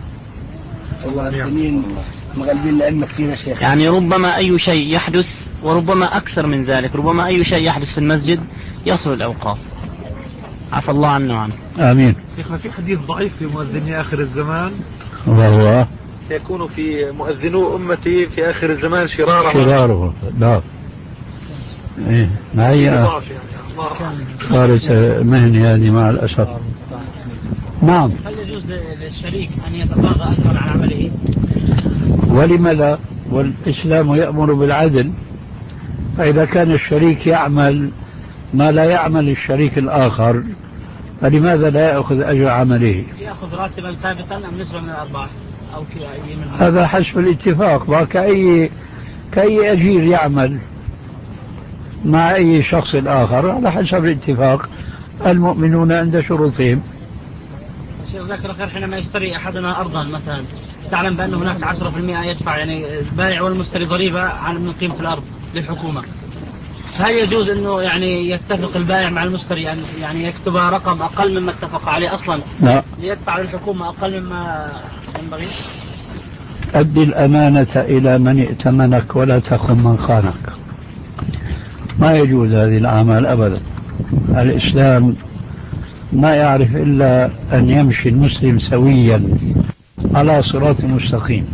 A: مغلبين العلم كثير يا شيخ.
C: يعني ربما أي شيء يحدث وربما أكثر من ذلك، ربما أي شيء يحدث في المسجد يصل الأوقاف. عفى الله عنا وعنه.
B: آمين.
E: شيخنا في حديث ضعيف في مؤذني آخر الزمان،
B: وهو
E: سيكون في مؤذنو أمتي في آخر الزمان شراره
B: شراره لا إيه معي صارت مهنة هذه مع الأسف. نعم.
C: هل يجوز للشريك أن يتباغى أجرا عن عمله؟
B: ولم لا؟ والإسلام يأمر بالعدل، فإذا كان الشريك يعمل ما لا يعمل الشريك الآخر فلماذا لا يأخذ أجر عمله؟
C: يأخذ راتبا ثابتا أم نسبة من الأرباح أو كأي من
B: هذا حسب الاتفاق، كأي كأي أجير يعمل مع أي شخص آخر على حسب الاتفاق. المؤمنون عند شروطهم.
C: الشيخ ذكر خير حينما يشتري أحدنا أرضا مثلا، تعلم بأن هناك عشرة في المئة يدفع يعني البائع والمشتري ضريبة عن من قيمة الأرض للحكومة. هل يجوز أنه يعني يتفق البائع مع المشتري يعني, يعني يكتب رقم أقل مما اتفق عليه أصلا؟
B: لا.
C: ليدفع للحكومة أقل مما ينبغي؟
B: أدي الأمانة إلى من ائتمنك ولا تخن من خانك. ما يجوز هذه الأعمال أبدا. الإسلام ما يعرف إلا أن يمشي المسلم سويا على صراط مستقيم.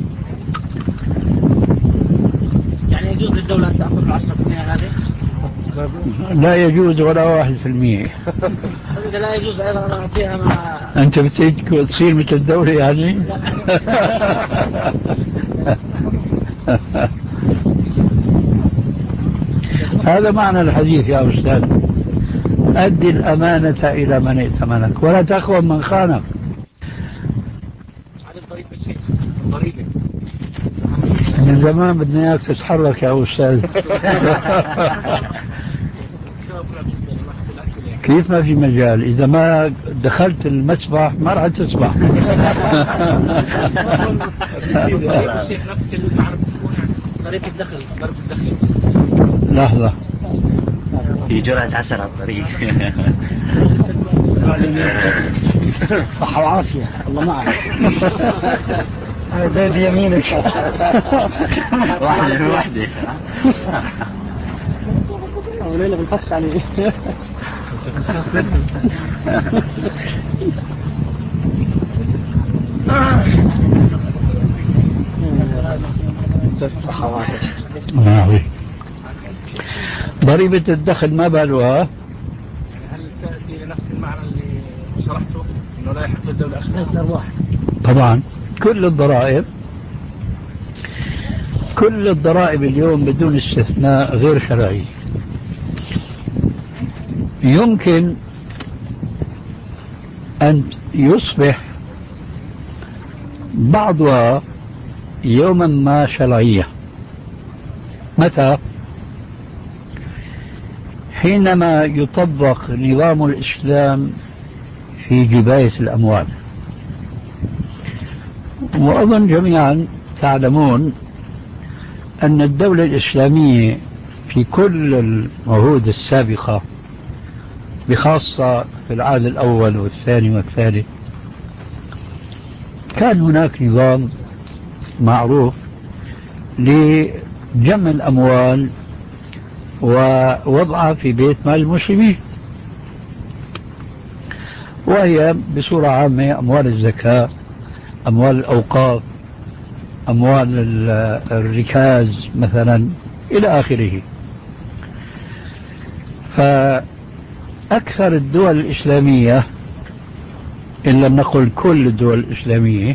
C: يعني يجوز للدولة أن تأخذ العشرة في المئة هذه؟
B: لا يجوز ولا واحد في المية.
C: إذا لا يجوز أيضا أن أعطيها مع
B: أنت بتريد تصير مثل الدولة يعني؟ هذا معنى الحديث يا أستاذ. أدي الأمانة إلى من ائتمنك ولا تخون من خانك. من زمان بدنا إياك تتحرك يا أستاذ. كيف ما في مجال؟ إذا ما دخلت المسبح ما راح تسبح.
C: طريقة الدخل ضرب الدخل.
B: لحظة.
D: في جرعة عسل على الطريق.
A: صحة وعافية الله معك.
G: هذا بيمينك.
D: واحدة واحدة.
A: وليلة بنفتش عليه. صحة وعافية.
B: ضريبة الدخل ما بالها؟
E: هل تأتي لنفس المعنى اللي شرحته إنه لا يحق للدولة أخذ الأرواح؟
B: طبعا كل الضرائب كل الضرائب اليوم بدون استثناء غير شرعية. يمكن أن يصبح بعضها يوما ما شرعية. متى؟ حينما يطبق نظام الإسلام في جباية الأموال. وأظن جميعا تعلمون أن الدولة الإسلامية في كل العهود السابقة بخاصة في العهد الأول والثاني والثالث كان هناك نظام معروف لجمع الأموال ووضعها في بيت مال المسلمين، وهي بصورة عامة أموال الزكاة، أموال الأوقاف، أموال الركاز مثلا إلى آخره. فأكثر الدول الإسلامية، إن لم نقل كل الدول الإسلامية،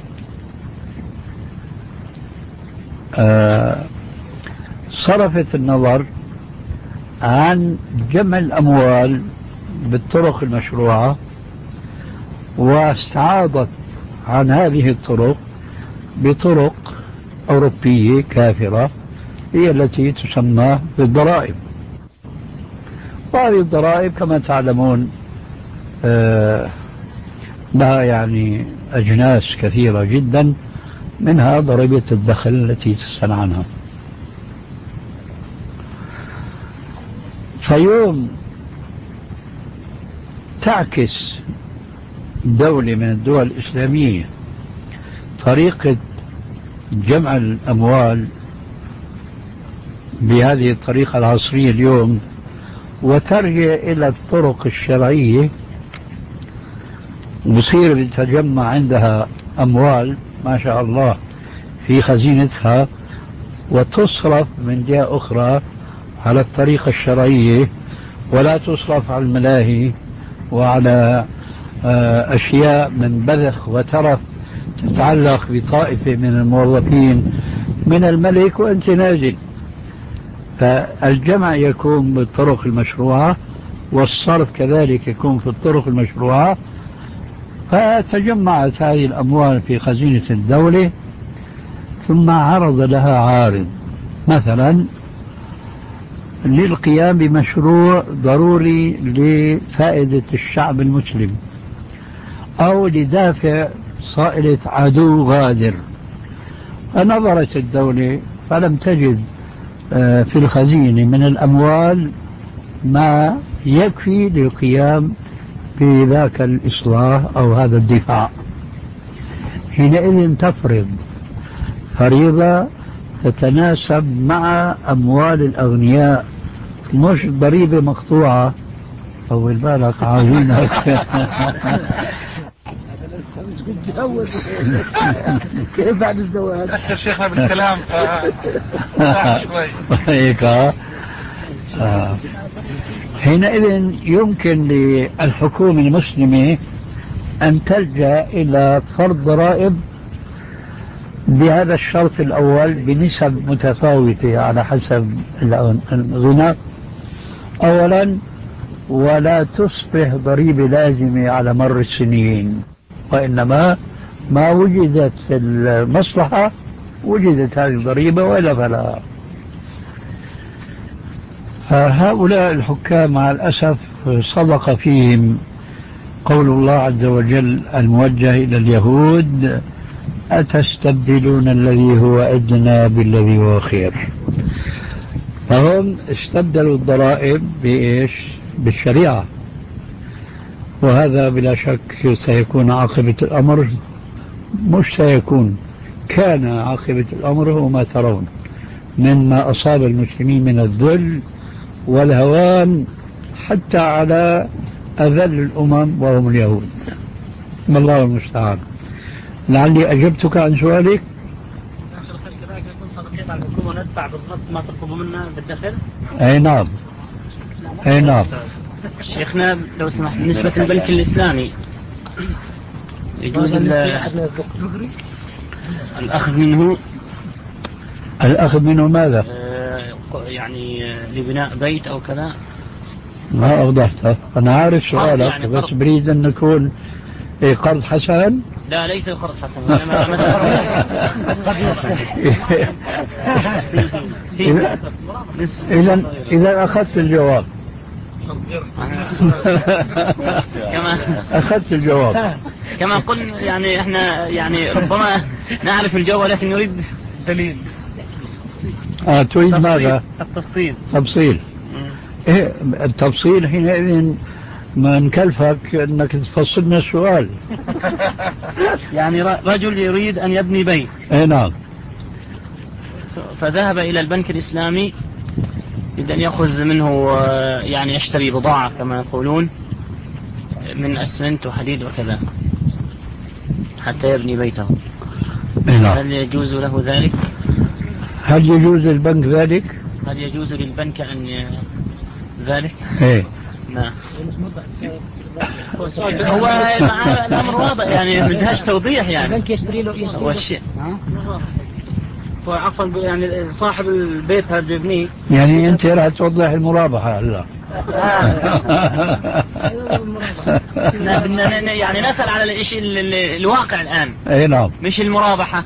B: آه صرفت النظر عن جمع الأموال بالطرق المشروعة، واستعاضت عن هذه الطرق بطرق أوروبية كافرة هي التي تسمى بالضرائب. وهذه الضرائب كما تعلمون آه لها يعني أجناس كثيرة جدا، منها ضريبة الدخل التي تسأل عنها. فيوم تعكس دولة من الدول الإسلامية طريقة جمع الأموال بهذه الطريقة العصرية اليوم، وترجع إلى الطرق الشرعية، بصير يتجمع عندها أموال ما شاء الله في خزينتها، وتصرف من جهة أخرى على الطريقة الشرعية، ولا تصرف على الملاهي وعلى أشياء من بذخ وترف تتعلق بطائفة من الموظفين من الملك وأنت نازل. فالجمع يكون بالطرق المشروعة، والصرف كذلك يكون في الطرق المشروعة. فتجمعت هذه الأموال في خزينة الدولة، ثم عرض لها عارض مثلا للقيام بمشروع ضروري لفائدة الشعب المسلم، أو لدافع صائلة عدو غادر. فنظرت الدولة فلم تجد في الخزينة من الأموال ما يكفي للقيام بذاك الإصلاح أو هذا الدفاع. حينئذ تفرض فريضة تتناسب مع أموال الأغنياء، مش ضريبة مقطوعة. طول بالك عاوزينك
A: كيف بعد الزواج؟
E: أخر شيخنا بالكلام شوي
B: هيك. آه. حينئذ يمكن للحكومة المسلمة أن تلجأ إلى فرض ضرائب بهذا الشرط الأول بنسب متفاوتة على حسب الغنى أولا، ولا تصبح ضريبة لازمة على مر السنين، وإنما ما وجدت في المصلحة وجدت هذه الضريبة وإلا فلا. فهؤلاء الحكام مع الأسف صدق فيهم قول الله عز وجل الموجه إلى اليهود: أتستبدلون الذي هو أدنى بالذي هو خير. فهم استبدلوا الضرائب بإيش؟ بالشريعة. وهذا بلا شك سيكون عاقبة الأمر، مش سيكون، كان عاقبة الأمر وما ترون مما أصاب المسلمين من الذل والهوان حتى على أذل الأمم وهم اليهود. والله المستعان. لعلي أجبتك عن سؤالك.
C: نكون صادقين على الحكومة وندفع بالضبط ما تطلبوا منا بالدخل.
B: أي نعم، أي نعم.
C: شيخنا لو سمحت، بالنسبة للبنك الإسلامي يجوز الأخذ منه
B: الأخذ منه ماذا؟
C: يعني لبناء بيت أو كذا؟
B: ما أوضحته. أنا عارف سؤالك
C: يعني
B: بس بريد أن نكون قرض حسن.
C: لا ليس قرض حسن، إنما
B: إذا إذا أخذت الجواب
C: كما
B: أخذت الجواب
C: كما قلنا، يعني إحنا يعني ربما نعرف الجواب ولكن نريد دليل.
B: آه تريد ماذا؟
C: التفصيل.
B: تفصيل. إيه التفصيل حينئذ ما نكلفك أنك تفصلنا السؤال.
C: يعني رجل يريد أن يبني بيت.
B: إيه نعم.
C: فذهب إلى البنك الإسلامي يريد أن يأخذ منه يعني يشتري بضاعة كما يقولون من أسمنت وحديد وكذا حتى يبني بيته. هل يجوز له ذلك؟
B: هل يجوز للبنك ذلك؟
C: هل يجوز للبنك أن ي... ذلك؟
B: ايه
C: نعم. هو الأمر واضح يعني ما بدهاش توضيح يعني.
A: البنك يشتري له يشتري
C: هو الشيء
A: هو عفوا يعني صاحب البيت هذا يبنيه.
B: يعني أنت راح توضح المرابحة هلا.
C: يعني نسأل على الشيء الواقع الآن.
B: اي نعم.
C: مش المرابحة.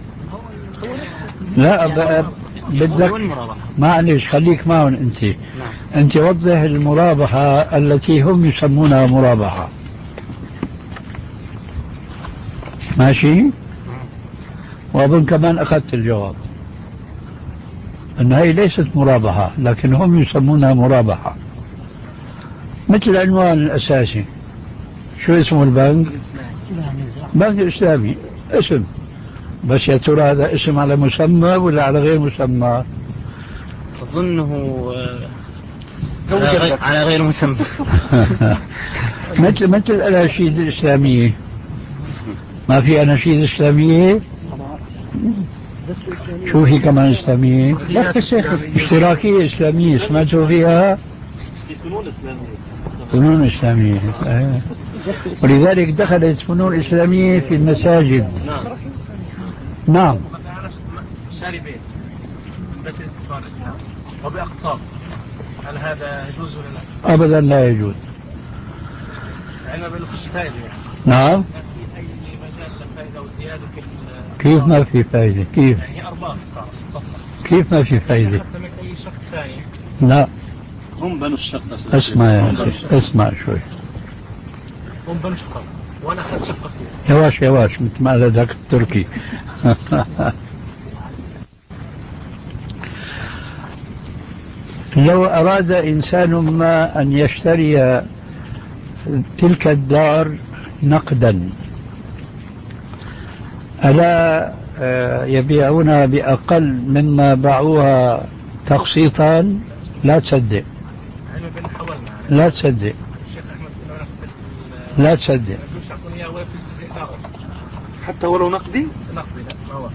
B: لا ب... بدك معلش خليك معهم أنت. نعم. أنت وضح المرابحة التي هم يسمونها مرابحة. ماشي؟ وأظن كمان أخذت الجواب أن هي ليست مرابحة لكن هم يسمونها مرابحة مثل العنوان الأساسي. شو اسمه البنك؟ بنك إسلامي اسم، بس يا ترى هذا اسم على مسمى ولا على غير مسمى؟
C: أظنه على غير مسمى.
B: مثل مثل الأناشيد الإسلامية. ما في أناشيد إسلامية؟ شو في كمان إسلامية؟ اشتراكية إسلامية سمعتوا فيها؟
F: فنون إسلامية.
B: فنون إسلامية. آه. ولذلك دخلت فنون إسلامية في المساجد.
F: نعم.
B: نعم.
F: شاري بيت من بيت الاستثمار الإسلامي وبأقساط، هل هذا يجوز ولا لا؟
B: أبدا لا يجوز.
F: يعني ما بيلقش فائدة يعني.
B: نعم.
F: في أي مجال للفائدة وزيادة في
B: كيف ما في فائدة؟ كيف؟
F: يعني أرباح صار صفر.
B: كيف ما في فائدة؟
F: حتى من أي شخص ثاني.
B: لا.
F: هم بنوا الشقة.
B: اسمع يا اسمع شوي.
F: هم بنوا شقة وأنا أخذت شقة فيها.
B: يواش يواش مثل ما قال ذاك التركي. لو أراد إنسان ما أن يشتري تلك الدار نقدا ألا يبيعونها بأقل مما باعوها تقسيطا؟ لا تصدق. لا تصدق. لا تصدق.
F: حتى ولو نقدي؟ نقدي لا ما هو.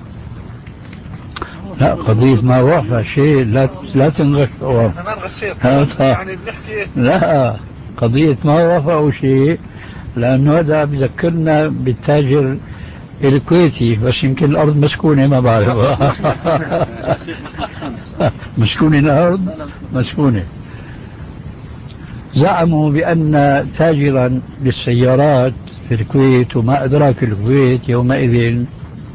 B: لا قضية ما وافى شيء لا لا تنغش.
F: أنا ما غشيت يعني بنحكي.
B: لا قضية ما وافى شيء لأنه هذا بذكرنا بالتاجر الكويتي بس يمكن الأرض مسكونة ما بعرف. مسكونة الأرض مسكونة. زعموا بأن تاجرا للسيارات في الكويت وما أدراك الكويت يومئذ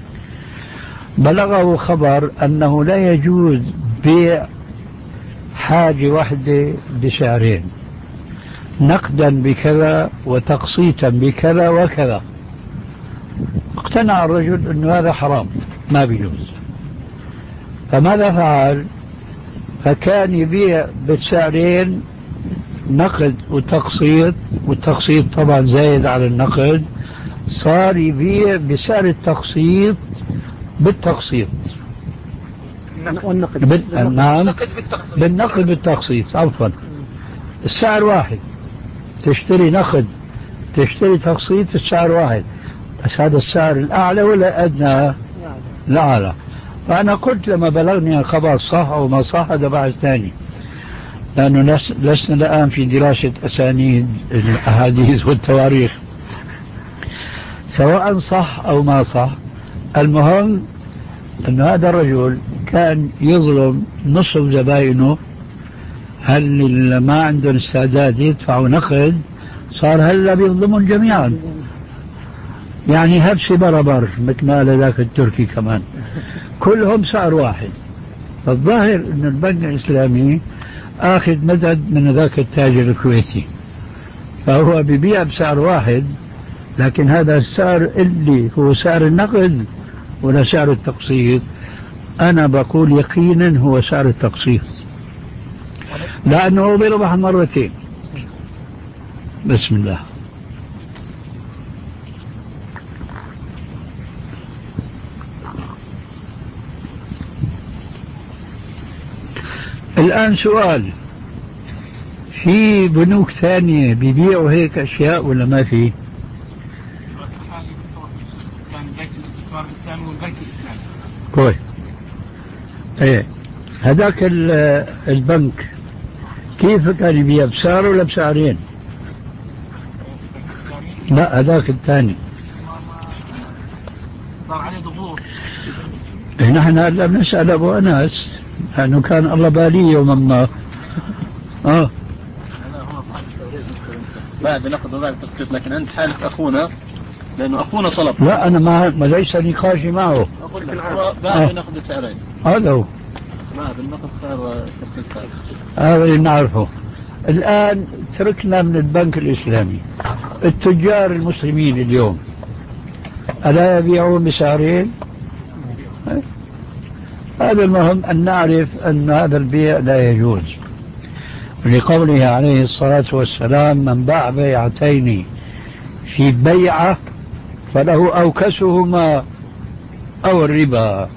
B: بلغه خبر أنه لا يجوز بيع حاجة واحدة بسعرين، نقدا بكذا وتقسيطا بكذا وكذا. اقتنع الرجل أنه هذا حرام ما بيجوز، فماذا فعل؟ فكان يبيع بالسعرين نقد وتقسيط، والتقسيط طبعا زايد على النقد، صار يبيع بسعر التقسيط بالتقسيط.
A: والنقد
B: بال... نعم بالنقد بالتقسيط عفوا. السعر واحد، تشتري نقد تشتري تقسيط السعر واحد، بس هذا السعر الأعلى ولا أدنى؟ الأعلى. فأنا قلت لما بلغني الخبر صح أو ما صح هذا بعد ثاني، لأنه لسنا الآن في دراسة أسانيد الأحاديث والتواريخ سواء صح أو ما صح. المهم أن هذا الرجل كان يظلم نصف زبائنه، هل ما عندهم استعداد يدفعوا نقد صار هلا بيظلمون جميعا، يعني هبسي بربر مثل ما قال ذاك التركي كمان، كلهم سعر واحد. فالظاهر أن البنك الإسلامي آخذ مدد من ذاك التاجر الكويتي، فهو بيبيع بسعر واحد، لكن هذا السعر اللي هو سعر النقد ولا سعر التقسيط؟ أنا بقول يقينا هو سعر التقسيط، لأنه بيربح مرتين. بسم الله. الآن سؤال، في بنوك ثانية بيبيعوا هيك أشياء ولا ما في؟
F: كان بنك الاستثمار الإسلامي والبنك الإسلامي.
B: كويس. ايه هذاك البنك كيف كان يبيع، بسعر ولا بسعرين؟ لا هذاك الثاني
F: صار عليه ضغوط.
B: نحن هلا بنسأل أبو أنس لأنه كان الله بالي يوما ما. اه
F: بعد نقد وبعد تسقيط، لكن أنت حالة أخونا لأنه أخونا طلب.
B: لا أنا ما, ما ليس نقاشي معه.
F: أقول لك هو بعد نقد السعرين.
B: هذا هو
F: بعد النقد سعر وتسقيط سعر.
B: هذا اللي نعرفه. الآن تركنا من البنك الإسلامي، التجار المسلمين اليوم ألا يبيعون بسعرين؟ هذا المهم أن نعرف أن هذا البيع لا يجوز، لقوله عليه الصلاة والسلام: من باع بيعتين في بيعة فله أوكسهما أو الربا.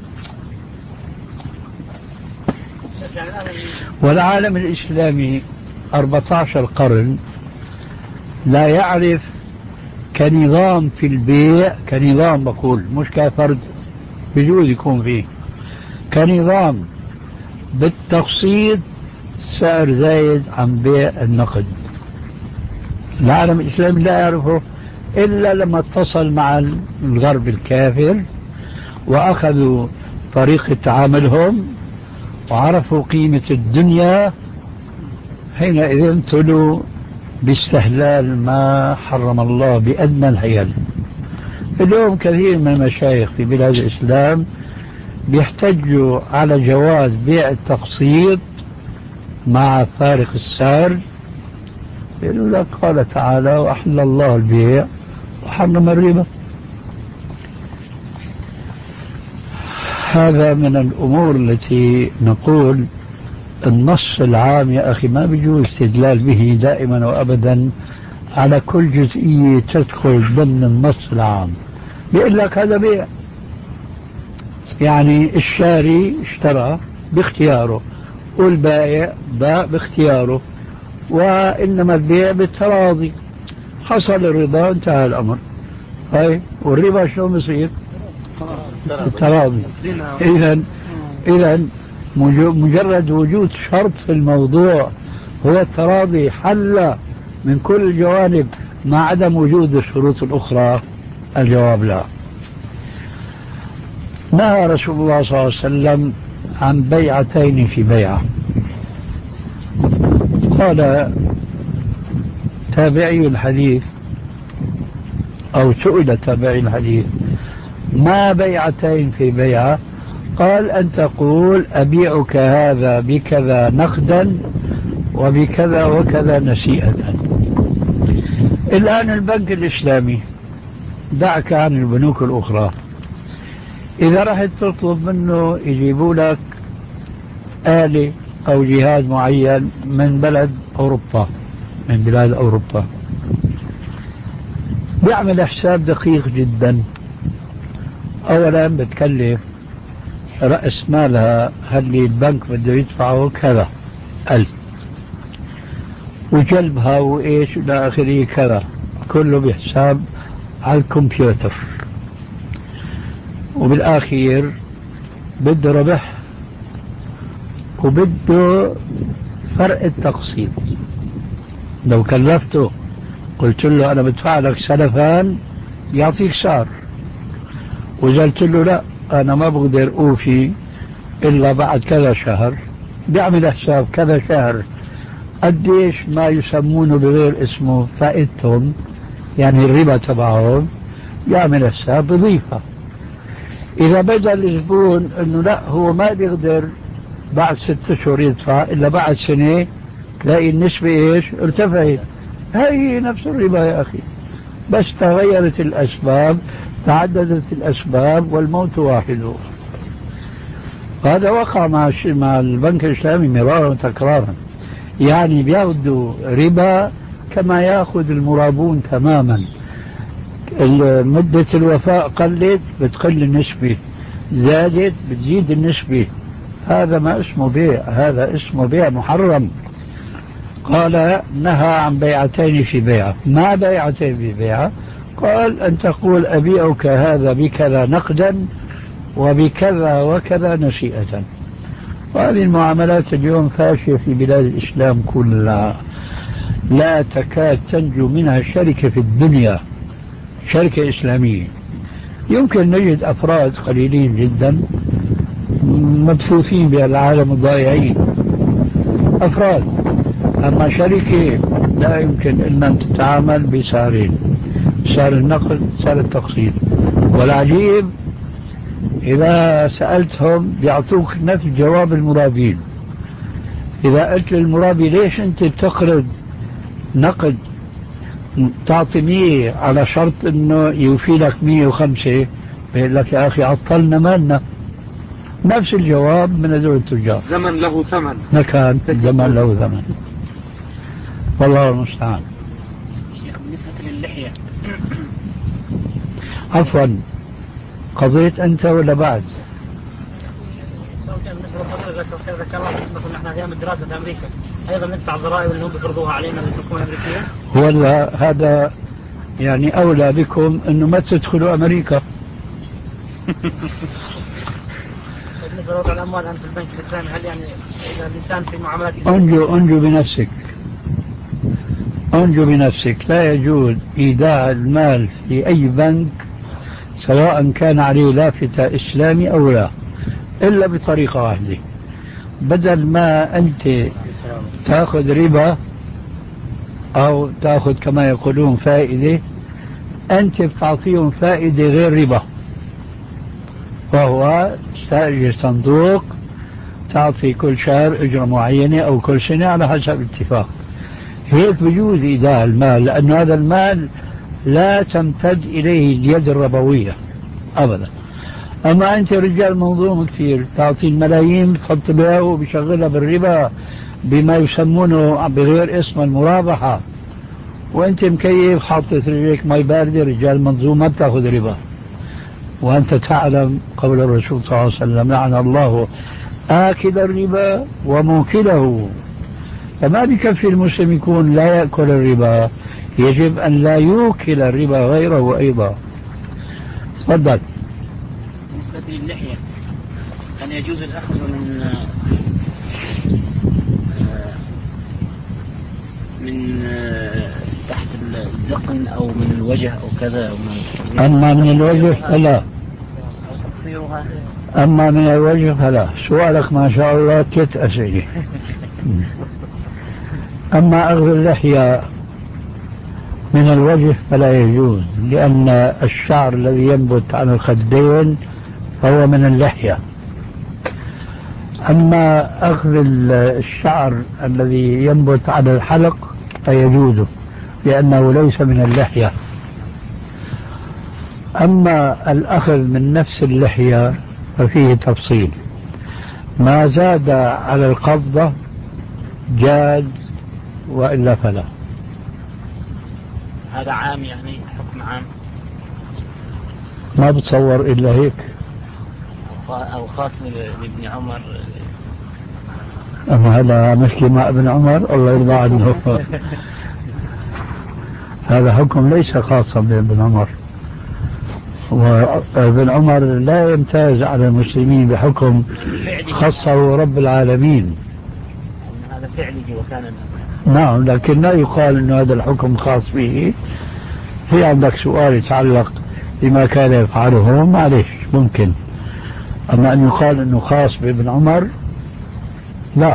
B: والعالم الإسلامي أربعة عشر قرن لا يعرف كنظام في البيع، كنظام بقول مش كفرد بجوز يكون فيه، كنظام بالتقسيط سعر زايد عن بيع النقد. العالم الإسلامي لا يعرفه إلا لما اتصل مع الغرب الكافر وأخذوا طريقة تعاملهم وعرفوا قيمة الدنيا، حينئذ ابتلوا باستهلال ما حرم الله بأدنى الحيل. اليوم كثير من المشايخ في بلاد الإسلام بيحتجوا على جواز بيع التقسيط مع فارق السعر، يقولوا لك قال تعالى: وأحل الله البيع وحرم الربا. هذا من الأمور التي نقول النص العام يا أخي ما بيجوز استدلال به دائما وأبدا على كل جزئية تدخل ضمن النص العام. بيقول لك هذا بيع، يعني الشاري اشترى باختياره والبائع باع باختياره، وإنما البيع بالتراضي، حصل الرضا انتهى الأمر. هاي والربا شلون بصير؟ التراضي. إذا إذا مجرد وجود شرط في الموضوع هو التراضي حل من كل الجوانب مع عدم وجود الشروط الأخرى. الجواب لا. نهى رسول الله صلى الله عليه وسلم عن بيعتين في بيعة. قال تابعي الحديث أو سئل تابعي الحديث: ما بيعتين في بيعة؟ قال: أن تقول أبيعك هذا بكذا نقدا وبكذا وكذا نسيئة. الآن البنك الإسلامي، دعك عن البنوك الأخرى، إذا رحت تطلب منه يجيبوا لك آلة أو جهاز معين من بلد أوروبا، من بلاد أوروبا، بيعمل حساب دقيق جدا. أولا بتكلف رأس مالها اللي البنك بده يدفعه كذا ألف، وجلبها وإيش إلى آخره كذا، كله بحساب على الكمبيوتر. وبالآخير بده ربح وبده فرق التقسيط. لو كلفته قلت له أنا بدفع لك سلفان يعطيك سعر، وإذا قلت له لا أنا ما بقدر أوفي إلا بعد كذا شهر، بيعمل حساب كذا شهر قديش ما يسمونه بغير اسمه فائدتهم، يعني الربا تبعهم، يعمل حساب بضيفة. إذا بدأ الزبون أنه لا هو ما بيقدر بعد ست أشهر يدفع إلا بعد سنة، تلاقي النسبة إيش؟ ارتفعت. هاي نفس الربا يا أخي، بس تغيرت الأسباب، تعددت الأسباب، والموت واحد. هذا وقع مع مع البنك الإسلامي مرارا وتكرارا، يعني بياخذوا ربا كما ياخذ المرابون تماما. مدة الوفاء قلت بتقل النسبة، زادت بتزيد النسبة. هذا ما اسمه بيع، هذا اسمه بيع محرم. قال نهى عن بيعتين في بيعة. ما بيعتين في بيعة؟ قال أن تقول أبيعك هذا بكذا نقدا وبكذا وكذا نسيئة. وهذه المعاملات اليوم فاشية في بلاد الإسلام كلها، لا تكاد تنجو منها شركة في الدنيا، شركة إسلامية. يمكن نجد أفراد قليلين جدا مبثوثين بالعالم الضائعين، أفراد. أما شركة لا يمكن إلا أن تتعامل بسعرين، سعر النقل سعر التقسيط. والعجيب إذا سألتهم بيعطوك نفس جواب المرابين. إذا قلت للمرابي ليش أنت بتقرض نقد تعطي مية على شرط أنه يوفي لك مية وخمسة، بيقول لك يا أخي عطلنا مالنا. نفس الجواب من هذول التجار.
E: زمن له ثمن.
B: مكان زمن له ثمن. والله المستعان.
C: بالنسبة للحية
B: عفوا، قضيت أنت ولا بعد؟
C: ذكر الله مثلا نحن أيام الدراسة في أمريكا أيضا ندفع الضرائب اللي هم بيفرضوها علينا الحكومة الأمريكية.
B: ولا هذا يعني أولى بكم أنه ما تدخلوا أمريكا.
C: بالنسبة لوضع الأموال الآن في البنك الإسلامي، هل يعني إذا الإنسان في معاملات
B: أنجو أنجو بنفسك، أنجو بنفسك. لا يجوز إيداع المال في أي بنك سواء كان عليه لافتة إسلامي أو لا، إلا بطريقة واحدة. بدل ما أنت تأخذ ربا أو تأخذ كما يقولون فائدة، أنت بتعطيهم فائدة غير ربا، وهو تستأجر صندوق تعطي كل شهر أجرة معينة أو كل سنة على حسب اتفاق. هيك بجوز إيداع المال، لأن هذا المال لا تمتد إليه اليد الربوية أبدا. أما أنت رجال منظوم كثير، تعطي الملايين تحط بها وبشغلها بالربا بما يسمونه بغير اسم المرابحة، وأنت مكيف حاطط رجلك مي باردة. رجال منظوم ما بتاخذ ربا، وأنت تعلم قول الرسول صلى الله عليه وسلم لعن الله آكل الربا وموكله. فما بكفي المسلم يكون لا يأكل الربا، يجب أن لا يوكل الربا غيره أيضا. تفضل.
C: بالنسبة للحية، هل يجوز الأخذ من من تحت الذقن أو من الوجه أو كذا أو من
B: أما من الوجه فلا، أما من الوجه فلا. سؤالك ما شاء الله ثلاث أسئلة. أما أخذ اللحية من الوجه فلا يجوز، لأن الشعر الذي ينبت عن الخدين فهو من اللحية. أما أخذ الشعر الذي ينبت على الحلق فيجوز، لأنه ليس من اللحية. أما الأخذ من نفس اللحية ففيه تفصيل. ما زاد على القبضة جاز، وإلا فلا.
C: هذا عام يعني حكم عام،
B: ما بتصور إلا هيك،
C: أو خاص لابن عمر.
B: أما هذا مشكي مع ابن عمر الله يرضى عنه. هذا حكم ليس خاصا بابن عمر، وابن عمر لا يمتاز على المسلمين بحكم خصه رب العالمين.
C: هذا فعله وكان.
B: نعم، لكن لا يقال أن هذا الحكم خاص به. في عندك سؤال يتعلق بما كان يفعله، معلش ممكن. أما أن يقال أنه خاص بابن عمر لا.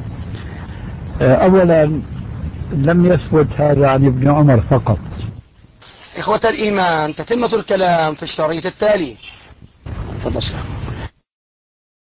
B: أولا لم يثبت هذا عن ابن عمر فقط.
A: إخوة الإيمان، تتمة الكلام في الشريط التالي.
D: تفضل.